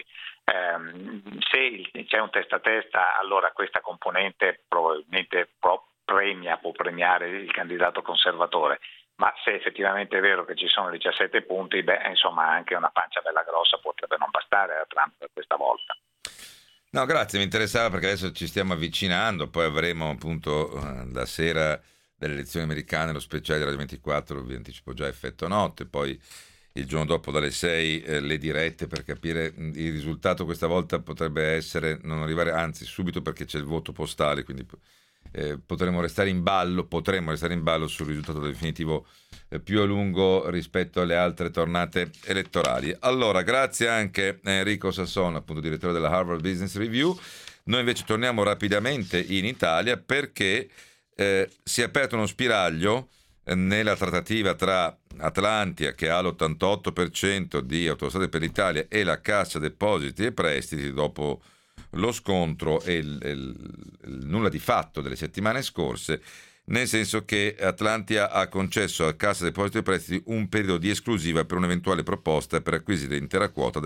Se c'è un testa a testa, allora questa componente probabilmente può premiare il candidato conservatore. Ma se effettivamente è vero che ci sono 17 punti, insomma anche una pancia bella grossa potrebbe non bastare a Trump questa volta. No, grazie, mi interessava perché adesso ci stiamo avvicinando, poi avremo appunto la sera delle elezioni americane, lo speciale di Radio 24, vi anticipo già effetto notte, poi il giorno dopo dalle 6 le dirette per capire il risultato. Questa volta potrebbe essere non arrivare, anzi subito, perché c'è il voto postale, quindi potremo restare in ballo sul risultato definitivo più a lungo rispetto alle altre tornate elettorali. Allora, grazie anche a Enrico Sasson, appunto direttore della Harvard Business Review. Noi invece torniamo rapidamente in Italia perché si è aperto uno spiraglio nella trattativa tra Atlantia, che ha l'88% di Autostrade per l'Italia, e la Cassa Depositi e Prestiti, dopo lo scontro e il nulla di fatto delle settimane scorse, nel senso che Atlantia ha concesso a Cassa Depositi e Prestiti un periodo di esclusiva per un'eventuale proposta per acquisire l'intera quota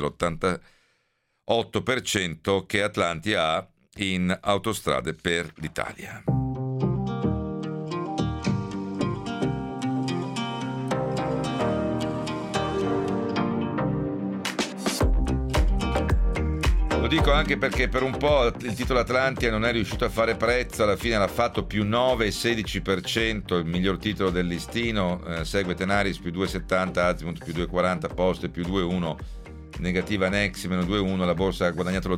dell'88% che Atlantia ha in Autostrade per l'Italia. Lo dico anche perché per un po' il titolo Atlantia non è riuscito a fare prezzo, alla fine l'ha fatto più 9,16%, il miglior titolo del listino, segue Tenaris più 2,70, Azimut più 2,40, Poste più 2,1, negativa Nexi meno 2,1, la borsa ha guadagnato lo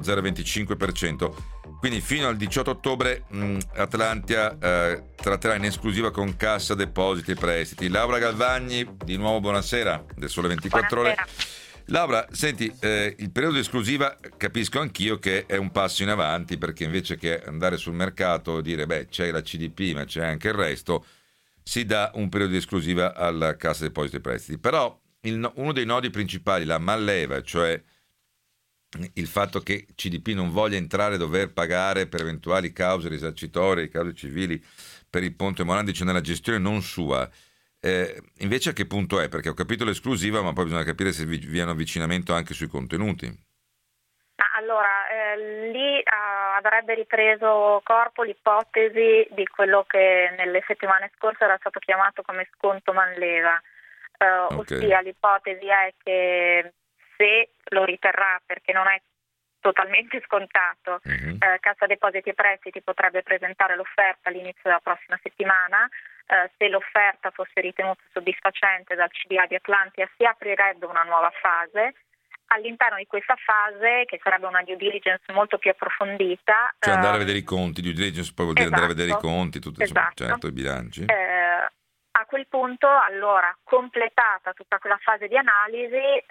0,25%, quindi fino al 18 ottobre Atlantia tratterà in esclusiva con Cassa Depositi e Prestiti. Laura Galvagni, di nuovo buonasera, del Sole 24 Ore. Laura, senti, il periodo di esclusiva capisco anch'io che è un passo in avanti, perché invece che andare sul mercato e dire c'è la CDP ma c'è anche il resto, si dà un periodo di esclusiva alla Cassa Depositi e Prestiti. Però uno dei nodi principali, la malleva, cioè il fatto che CDP non voglia entrare e dover pagare per eventuali cause risarcitorie, cause civili per il Ponte Morandi, cioè nella gestione non sua. Invece a che punto è? Perché ho capito l'esclusiva, ma poi bisogna capire se vi è un avvicinamento anche sui contenuti. Allora, lì avrebbe ripreso corpo l'ipotesi di quello che nelle settimane scorse era stato chiamato come sconto manleva, ossia l'ipotesi è che se lo riterrà, perché non è totalmente scontato, Cassa Depositi e Prestiti potrebbe presentare l'offerta all'inizio della prossima settimana. Se l'offerta fosse ritenuta soddisfacente dal CDA di Atlantia, si aprirebbe una nuova fase. All'interno di questa fase, che sarebbe una due diligence molto più approfondita, cioè andare a vedere i conti, due diligence poi vuol dire andare a vedere i conti, tutto, certo, i bilanci. A quel punto, allora, completata tutta quella fase di analisi,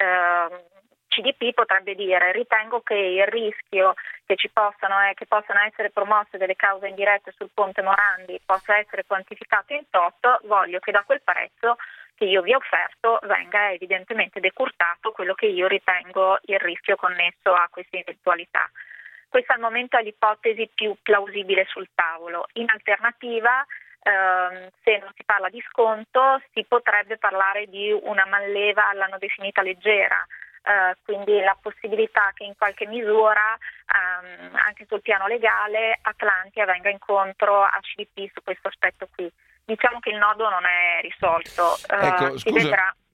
CDP potrebbe dire: ritengo che il rischio che possano essere promosse delle cause indirette sul Ponte Morandi possa essere quantificato in tot, voglio che da quel prezzo che io vi ho offerto venga evidentemente decurtato quello che io ritengo il rischio connesso a questa eventualità. Questa al momento è l'ipotesi più plausibile sul tavolo. In alternativa, se non si parla di sconto, si potrebbe parlare di una manleva all'hanno definita leggera, quindi la possibilità che in qualche misura anche sul piano legale Atlantia venga incontro a CDP su questo aspetto qui. Diciamo che il nodo non è risolto. Ecco, si vedrà.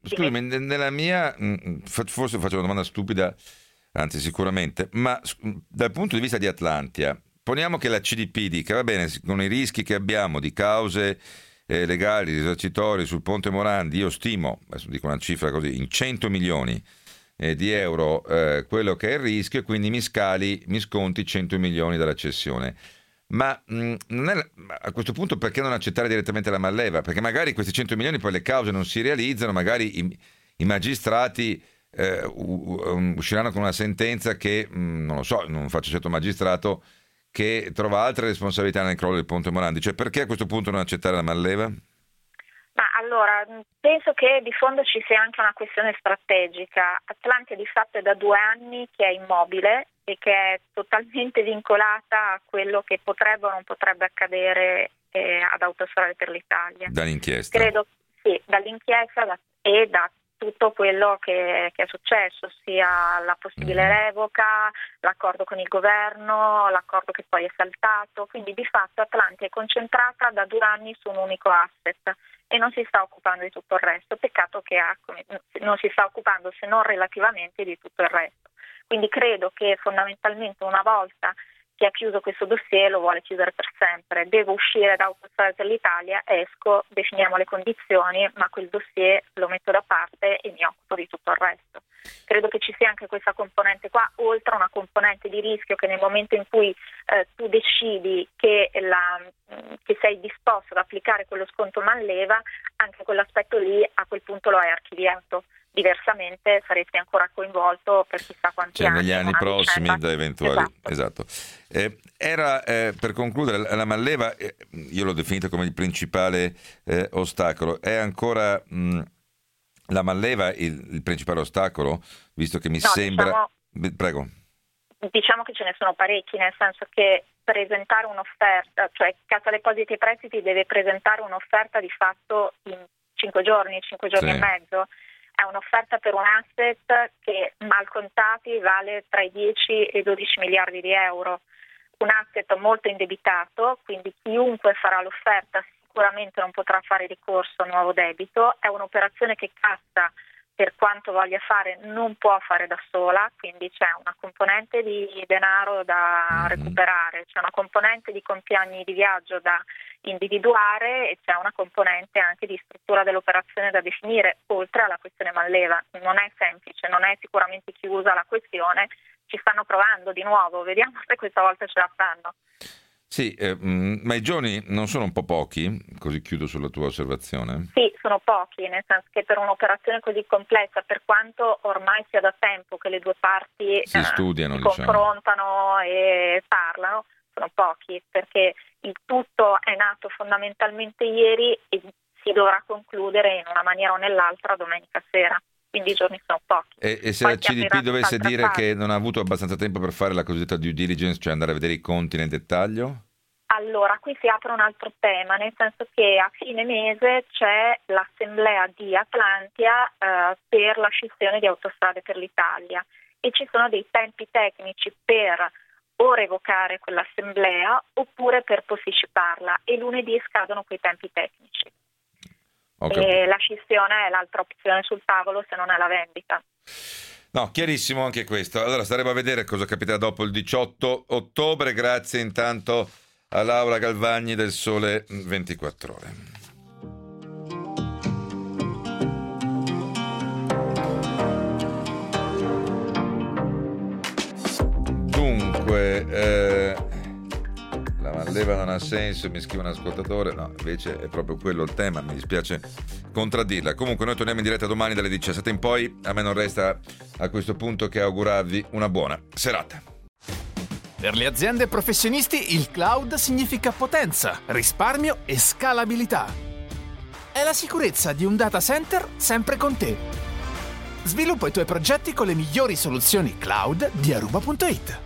Scusami, nella mia, forse faccio una domanda stupida, anzi sicuramente, ma dal punto di vista di Atlantia, poniamo che la CDP dica, va bene, con i rischi che abbiamo di cause legali, risarcitori sul Ponte Morandi, io stimo, adesso dico una cifra così, in 100 milioni di euro quello che è il rischio, e quindi mi sconti 100 milioni dalla cessione. Ma non è, a questo punto perché non accettare direttamente la manleva? Perché magari questi 100 milioni poi le cause non si realizzano, magari i magistrati usciranno con una sentenza che, non lo so, non faccio certo magistrato, che trova altre responsabilità nel crollo del Ponte Morandi. Cioè, perché a questo punto non accettare la manleva? Ma allora, penso che di fondo ci sia anche una questione strategica. Atlantia di fatto è da 2 anni che è immobile e che è totalmente vincolata a quello che potrebbe o non potrebbe accadere ad Autostrade per l'Italia. Dall'inchiesta? Credo, sì, dall'inchiesta e da tutto quello che è successo, sia la possibile revoca, l'accordo con il governo, l'accordo che poi è saltato. Quindi di fatto Atlantia è concentrata da 2 anni su un unico asset e non si sta occupando di tutto il resto. Peccato che non si sta occupando, se non relativamente, di tutto il resto. Quindi credo che fondamentalmente una volta che ha chiuso questo dossier lo vuole chiudere per sempre. Devo uscire da Autostrade per l'Italia, esco, definiamo le condizioni, ma quel dossier lo metto da parte e mi occupo di tutto il resto. Credo che ci sia anche questa componente qua, oltre a una componente di rischio che nel momento in cui tu decidi che sei disposto ad applicare quello sconto manleva, anche quell'aspetto lì a quel punto lo hai archiviato. Diversamente saresti ancora coinvolto per chissà quanti anni. Negli anni prossimi da eventuali. Esatto. Per concludere, la manleva, io l'ho definita come il principale ostacolo. È ancora la manleva il principale ostacolo? Visto che mi sembra... Prego. Diciamo che ce ne sono parecchi, nel senso che presentare un'offerta, cioè Cassa Depositi e Prestiti deve presentare un'offerta di fatto in 5 giorni sì. E mezzo. È un'offerta per un asset che mal contati vale tra i 10 e i 12 miliardi di euro. Un asset molto indebitato, quindi chiunque farà l'offerta sicuramente non potrà fare ricorso a nuovo debito. È un'operazione che Cassa, per quanto voglia fare, non può fare da sola, quindi c'è una componente di denaro da recuperare, c'è una componente di compiagni di viaggio da individuare e c'è una componente anche di struttura dell'operazione da definire, oltre alla questione manleva. Non è semplice, non è sicuramente chiusa la questione, ci stanno provando di nuovo, vediamo se questa volta ce la fanno. Sì, ma i giorni non sono un po' pochi? Così chiudo sulla tua osservazione. Sì, sono pochi, nel senso che per un'operazione così complessa, per quanto ormai sia da tempo che le due parti si studiano, confrontano e parlano, sono pochi, perché il tutto è nato fondamentalmente ieri e si dovrà concludere in una maniera o nell'altra domenica sera. Quindi i giorni sono pochi. E se la CDP dovesse dire che non ha avuto abbastanza tempo per fare la cosiddetta due diligence, cioè andare a vedere i conti nel dettaglio? Allora, qui si apre un altro tema, nel senso che a fine mese c'è l'assemblea di Atlantia per la scissione di Autostrade per l'Italia e ci sono dei tempi tecnici per o revocare quell'assemblea oppure per posticiparla, e lunedì scadono quei tempi tecnici. Okay. E la scissione è l'altra opzione sul tavolo, se non è la vendita. No, chiarissimo anche questo. Allora staremo a vedere cosa capiterà dopo il 18 ottobre. Grazie intanto a Laura Galvagni del Sole 24 Ore. Dunque, la manleva non ha senso, mi scrive un ascoltatore. No, invece è proprio quello il tema, mi dispiace contraddirla. Comunque noi torniamo in diretta domani dalle 17 in poi. A me non resta a questo punto che augurarvi una buona serata. Per le aziende e professionisti il cloud significa potenza, risparmio e scalabilità. È la sicurezza di un data center sempre con te. Sviluppa i tuoi progetti con le migliori soluzioni cloud di Aruba.it.